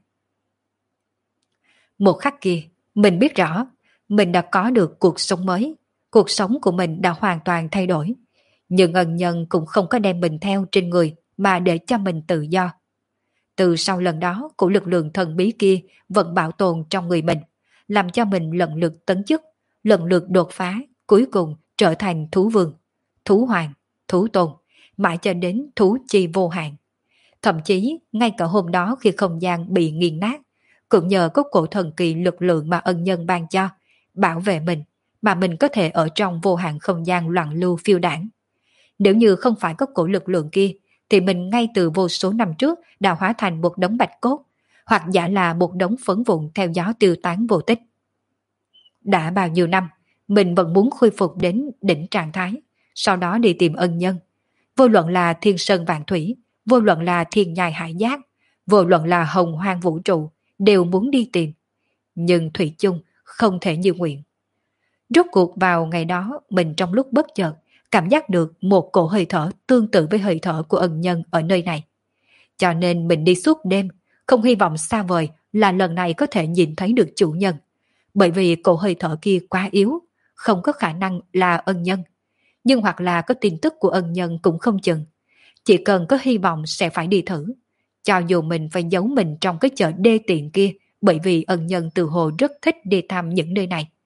Một khắc kia, mình biết rõ, mình đã có được cuộc sống mới, cuộc sống của mình đã hoàn toàn thay đổi. Nhưng ân nhân cũng không có đem mình theo trên người mà để cho mình tự do. Từ sau lần đó của lực lượng thần bí kia vẫn bảo tồn trong người mình, làm cho mình lần lượt tấn chức, lần lượt đột phá, cuối cùng trở thành thú vương, thú hoàng, thú tôn, mãi cho đến thú chi vô hạn. Thậm chí, ngay cả hôm đó khi không gian bị nghiền nát, cũng nhờ có cổ thần kỳ lực lượng mà ân nhân ban cho, bảo vệ mình, mà mình có thể ở trong vô hạn không gian loạn lưu phiêu đảng. Nếu như không phải có cổ lực lượng kia, thì mình ngay từ vô số năm trước đã hóa thành một đống bạch cốt, hoặc giả là một đống phấn vụn theo gió tiêu tán vô tích. Đã bao nhiêu năm, mình vẫn muốn khôi phục đến đỉnh trạng thái, sau đó đi tìm ân nhân. Vô luận là thiên sơn vạn thủy, vô luận là thiên nhai hải giác, vô luận là hồng hoang vũ trụ, đều muốn đi tìm. Nhưng thủy chung không thể như nguyện. Rốt cuộc vào ngày đó, mình trong lúc bất chợt, cảm giác được một cổ hơi thở tương tự với hơi thở của ân nhân ở nơi này. Cho nên mình đi suốt đêm, không hy vọng xa vời là lần này có thể nhìn thấy được chủ nhân. Bởi vì cổ hơi thở kia quá yếu, không có khả năng là ân nhân. Nhưng hoặc là có tin tức của ân nhân cũng không chừng. Chỉ cần có hy vọng sẽ phải đi thử. Cho dù mình phải giấu mình trong cái chợ đê tiện kia, bởi vì ân nhân từ hồ rất thích đi thăm những nơi này.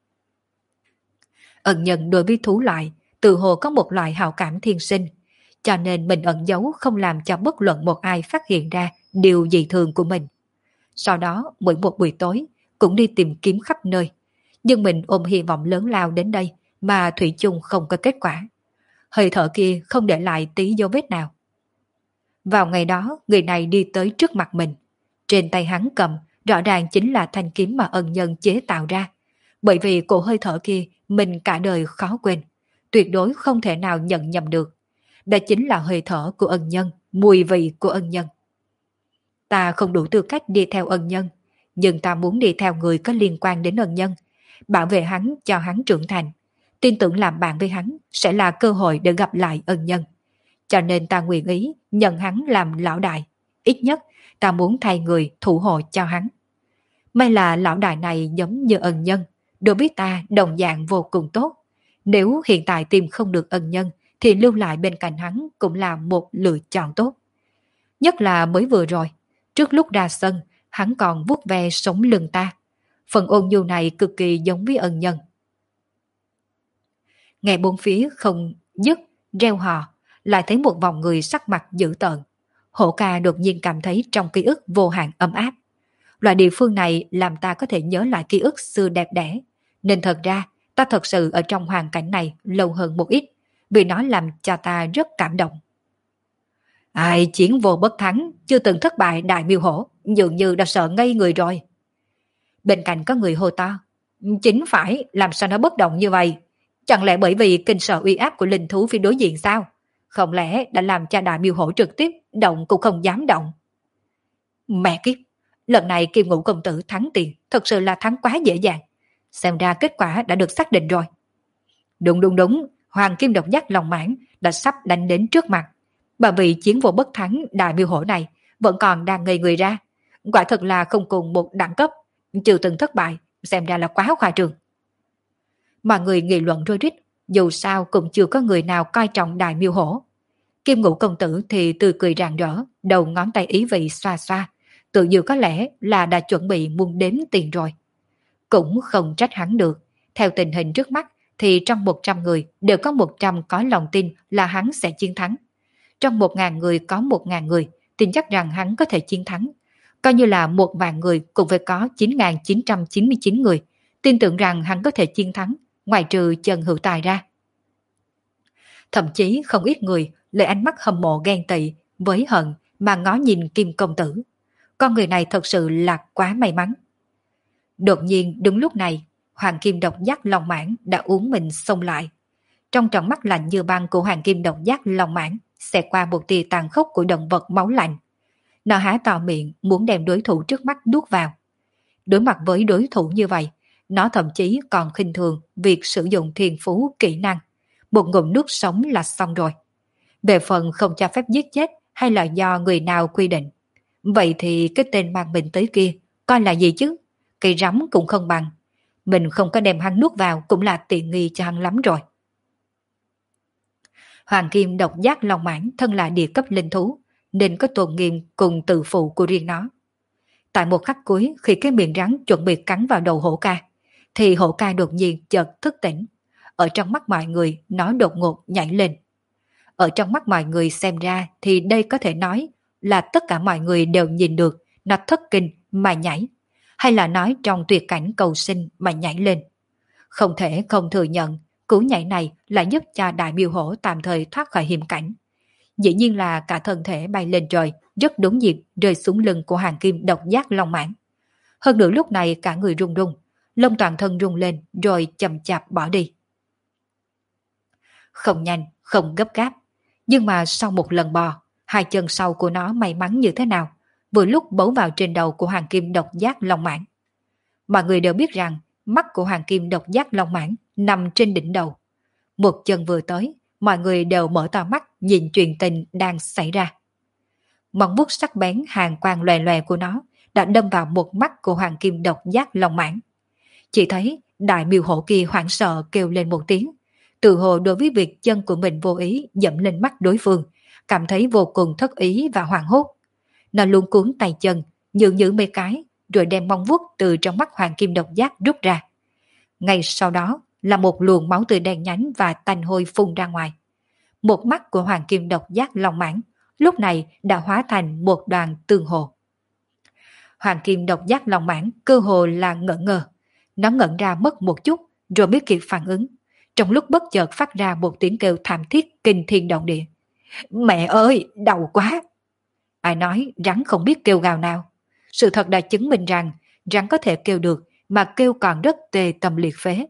Ân nhân đối với thú loại, từ hồ có một loại hào cảm thiên sinh, cho nên mình ẩn giấu không làm cho bất luận một ai phát hiện ra điều dị thường của mình. Sau đó, mỗi một buổi tối, cũng đi tìm kiếm khắp nơi. Nhưng mình ôm hy vọng lớn lao đến đây, mà thủy chung không có kết quả. Hơi thở kia không để lại tí dấu vết nào. Vào ngày đó, người này đi tới trước mặt mình. Trên tay hắn cầm, rõ ràng chính là thanh kiếm mà ân nhân chế tạo ra. Bởi vì cổ hơi thở kia, mình cả đời khó quên. Tuyệt đối không thể nào nhận nhầm được. Đó chính là hơi thở của ân nhân, mùi vị của ân nhân. Ta không đủ tư cách đi theo ân nhân, nhưng ta muốn đi theo người có liên quan đến ân nhân, bảo vệ hắn cho hắn trưởng thành. Tin tưởng làm bạn với hắn sẽ là cơ hội để gặp lại ân nhân. Cho nên ta nguyện ý nhận hắn làm lão đại. Ít nhất ta muốn thay người thủ hộ cho hắn. May là lão đại này giống như ân nhân, đối với ta đồng dạng vô cùng tốt. Nếu hiện tại tìm không được ân nhân thì lưu lại bên cạnh hắn cũng là một lựa chọn tốt. Nhất là mới vừa rồi, trước lúc ra sân, hắn còn vuốt ve sống lưng ta. Phần ôn nhu này cực kỳ giống với ân nhân. Nghe bốn phía không dứt, reo hò, lại thấy một vòng người sắc mặt dữ tợn. Hổ ca đột nhiên cảm thấy trong ký ức vô hạn ấm áp. Loại địa phương này làm ta có thể nhớ lại ký ức xưa đẹp đẽ. Nên thật ra, ta thật sự ở trong hoàn cảnh này lâu hơn một ít, vì nó làm cho ta rất cảm động. Ai chiến vô bất thắng, chưa từng thất bại đại miêu hổ, dường như đã sợ ngây người rồi. Bên cạnh có người hô to. Chính phải, làm sao nó bất động như vậy? Chẳng lẽ bởi vì kinh sợ uy áp của linh thú phía đối diện sao? Không lẽ đã làm cho đại miêu hổ trực tiếp động cũng không dám động? Mẹ kiếp, lần này Kim Ngũ công tử thắng tiền, thật sự là thắng quá dễ dàng. Xem ra kết quả đã được xác định rồi. Đúng đúng đúng, Hoàng Kim độc giác lòng mãn đã sắp đánh đến trước mặt. Bà vị chiến vô bất thắng đại miêu hổ này vẫn còn đang ngây người ra. Quả thật là không cùng một đẳng cấp, chưa từng thất bại, xem ra là quá khoa trương. Mọi người nghị luận rối rít, dù sao cũng chưa có người nào coi trọng đại miêu hổ. Kim Ngũ công tử thì tươi cười rạng rỡ, đầu ngón tay ý vị xoa xoa, tự như có lẽ là đã chuẩn bị muốn đếm tiền rồi. Cũng không trách hắn được, theo tình hình trước mắt thì trong một trăm người đều có một trăm có lòng tin là hắn sẽ chiến thắng. Trong một ngàn người có một ngàn người tin chắc rằng hắn có thể chiến thắng. Coi như là một vạn người cũng phải có chín nghìn chín trăm chín mươi chín người tin tưởng rằng hắn có thể chiến thắng, ngoài trừ Trần Hữu Tài ra. Thậm chí không ít người lấy ánh mắt hâm mộ ghen tị với hận mà ngó nhìn Kim công tử. Con người này thật sự là quá may mắn. Đột nhiên đúng lúc này, Hoàng Kim độc giác Long Mãn đã uống mình xông lại. Trong tròng mắt lạnh như băng của Hoàng Kim độc giác Long Mãn xẹt qua một tia tàn khốc của động vật máu lạnh. Nó há to miệng muốn đem đối thủ trước mắt nuốt vào. Đối mặt với đối thủ như vậy, nó thậm chí còn khinh thường việc sử dụng thiên phú kỹ năng. Một ngụm nước sống là xong rồi. Về phần không cho phép giết chết hay là do người nào quy định. Vậy thì cái tên mang mình tới kia coi là gì chứ? Cây rắm cũng không bằng. Mình không có đem hắn nuốt vào cũng là tiện nghi cho hắn lắm rồi. Hoàng Kim độc giác Long Mãn thân là địa cấp linh thú, nên có tôn nghiêm cùng tự phụ của riêng nó. Tại một khắc cuối khi cái miệng rắn chuẩn bị cắn vào đầu hổ ca, thì hổ ca đột nhiên chợt thức tỉnh. Ở trong mắt mọi người nó đột ngột nhảy lên. Ở trong mắt mọi người xem ra thì đây có thể nói là tất cả mọi người đều nhìn được nó thất kinh mà nhảy, hay là nói trong tuyệt cảnh cầu sinh mà nhảy lên. Không thể không thừa nhận cú nhảy này lại giúp cho đại miêu hổ tạm thời thoát khỏi hiểm cảnh. Dĩ nhiên là cả thân thể bay lên trời, rất đúng dịp rơi xuống lưng của Hoàng Kim độc giác Long Mãn. Hơn nữa lúc này cả người run run, lông toàn thân rung lên rồi chậm chạp bỏ đi. Không nhanh, không gấp gáp, nhưng mà sau một lần bò, hai chân sau của nó may mắn như thế nào, vừa lúc bấu vào trên đầu của Hoàng Kim độc giác Long Mãn. Mọi người đều biết rằng mắt của Hoàng Kim độc giác Long Mãn nằm trên đỉnh đầu. Một chân vừa tới, mọi người đều mở to mắt nhìn chuyện tình đang xảy ra. Móng vuốt sắc bén hàn quang lòe lòe của nó đã đâm vào một mắt của Hoàng Kim độc giác Long Mãn. Chỉ thấy đại miêu hổ kia hoảng sợ kêu lên một tiếng, tự hồ đối với việc chân của mình vô ý dẫm lên mắt đối phương, cảm thấy vô cùng thất ý và hoảng hốt. Nó luống cuống tay chân, nhượng nhữ mấy cái, rồi đem móng vuốt từ trong mắt Hoàng Kim độc giác rút ra. Ngay sau đó là một luồng máu tươi đen nhánh và tanh hôi phun ra ngoài. Một mắt của Hoàng Kim độc giác Long Mãn lúc này đã hóa thành một đoàn tương hồ. Hoàng Kim độc giác Long Mãn cơ hồ là ngỡ ngơ. Nó ngẩn ra mất một chút rồi biết kịp phản ứng. Trong lúc bất chợt phát ra một tiếng kêu thảm thiết kinh thiên động địa. Mẹ ơi, đau quá! Ai nói rắn không biết kêu gào nào? Sự thật đã chứng minh rằng rắn có thể kêu được mà kêu còn rất tê tâm liệt phế.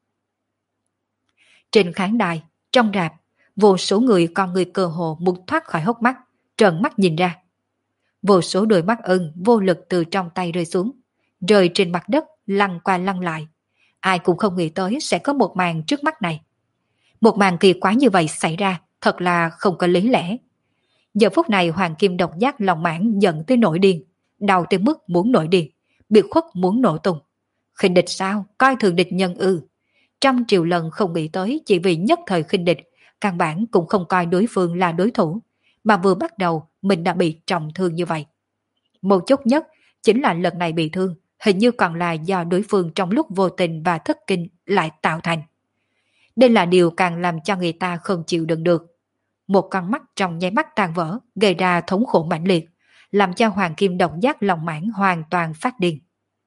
Trên khán đài, trong rạp, vô số người con người cơ hồ muốn thoát khỏi hốc mắt, trợn mắt nhìn ra. Vô số đôi mắt ưng vô lực từ trong tay rơi xuống, rơi trên mặt đất lăn qua lăn lại. Ai cũng không nghĩ tới sẽ có một màn trước mắt này. Một màn kỳ quái như vậy xảy ra thật là không có lý lẽ. Giờ phút này Hoàng Kim độc giác Long Mãn giận tới nổi điên, đau tới mức muốn nổi điên, biệt khuất muốn nổ tung. Khinh địch sao? Coi thường địch nhân ư? Trăm triệu lần không nghĩ tới chỉ vì nhất thời khinh địch, căn bản cũng không coi đối phương là đối thủ, mà vừa bắt đầu mình đã bị trọng thương như vậy. Một chút nhất chính là lần này bị thương, hình như còn là do đối phương trong lúc vô tình và thất kinh lại tạo thành. Đây là điều càng làm cho người ta không chịu đựng được. một con mắt trong nháy mắt tan vỡ, gây ra thống khổ mãnh liệt, làm cho hoàng kim độc giác lòng mãng hoàn toàn phát điên.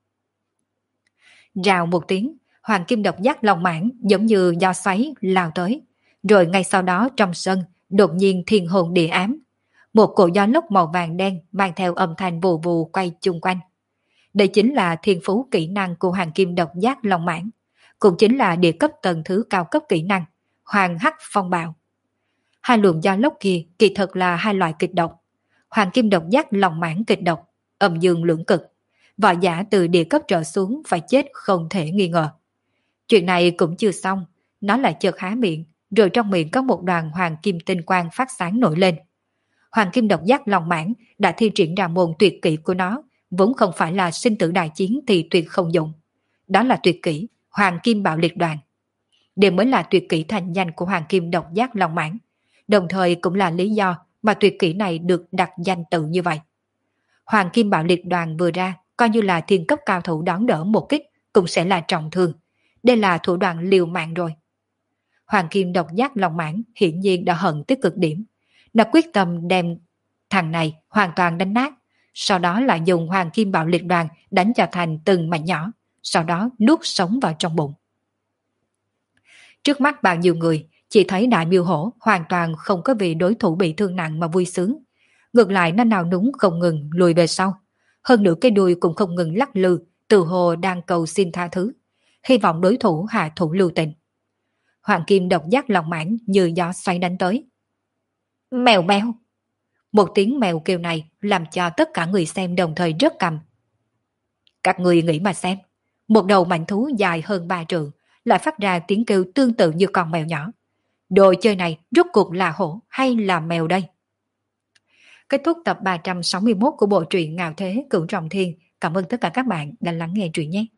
Rào một tiếng, hoàng kim độc giác lòng mãng giống như do xoáy lao tới, rồi ngay sau đó trong sân đột nhiên thiên hồn địa ám. Một cổ gió lốc màu vàng đen mang theo âm thanh vù vù quay chung quanh. Đây chính là thiên phú kỹ năng của hoàng kim độc giác long mãng, cũng chính là địa cấp tầng thứ cao cấp kỹ năng, hoàng hắc phong bạo. Hai luồng gió lốc kia kỳ thực là hai loại kịch độc. Hoàng kim độc giác long mãng kịch độc, âm dương lưỡng cực. Võ giả từ địa cấp trở xuống phải chết không thể nghi ngờ. Chuyện này cũng chưa xong, nó lại chợt há miệng, rồi trong miệng có một đoàn hoàng kim tinh quang phát sáng nổi lên. Hoàng kim độc giác long mãng đã thi triển ra môn tuyệt kỹ của nó, vốn không phải là sinh tử đại chiến thì tuyệt không dụng. Đó là tuyệt kỹ hoàng kim bạo liệt đoàn. Đây mới là tuyệt kỹ thành danh của hoàng kim độc giác long mãng, đồng thời cũng là lý do mà tuyệt kỹ này được đặt danh tự như vậy. Hoàng kim bạo liệt đoàn vừa ra, coi như là thiên cấp cao thủ đón đỡ một kích cũng sẽ là trọng thương. Đây là thủ đoạn liều mạng rồi. Hoàng kim độc giác long mãng hiển nhiên đã hận tới cực điểm. Nó quyết tâm đem thằng này hoàn toàn đánh nát, sau đó lại dùng hoàng kim bạo liệt đoàn đánh cho thành từng mảnh nhỏ, sau đó nuốt sống vào trong bụng. Trước mắt bao nhiêu người, chỉ thấy đại miêu hổ hoàn toàn không có vì đối thủ bị thương nặng mà vui sướng. Ngược lại nó nào núng không ngừng lùi về sau. Hơn nữa cái đuôi cũng không ngừng lắc lư, từ hồ đang cầu xin tha thứ, hy vọng đối thủ hạ thủ lưu tình. Hoàng kim độc giác lòng mãng như gió xoay đánh tới. Mèo mèo! Một tiếng mèo kêu này làm cho tất cả người xem đồng thời rớt cằm. Các người nghĩ mà xem, một đầu mảnh thú dài hơn ba trượng lại phát ra tiếng kêu tương tự như con mèo nhỏ. Đồ chơi này rốt cuộc là hổ hay là mèo đây? Kết thúc tập ba trăm sáu mươi mốt của bộ truyện Ngạo Thế Cửu Trọng Thiên. Cảm ơn tất cả các bạn đã lắng nghe truyện nhé.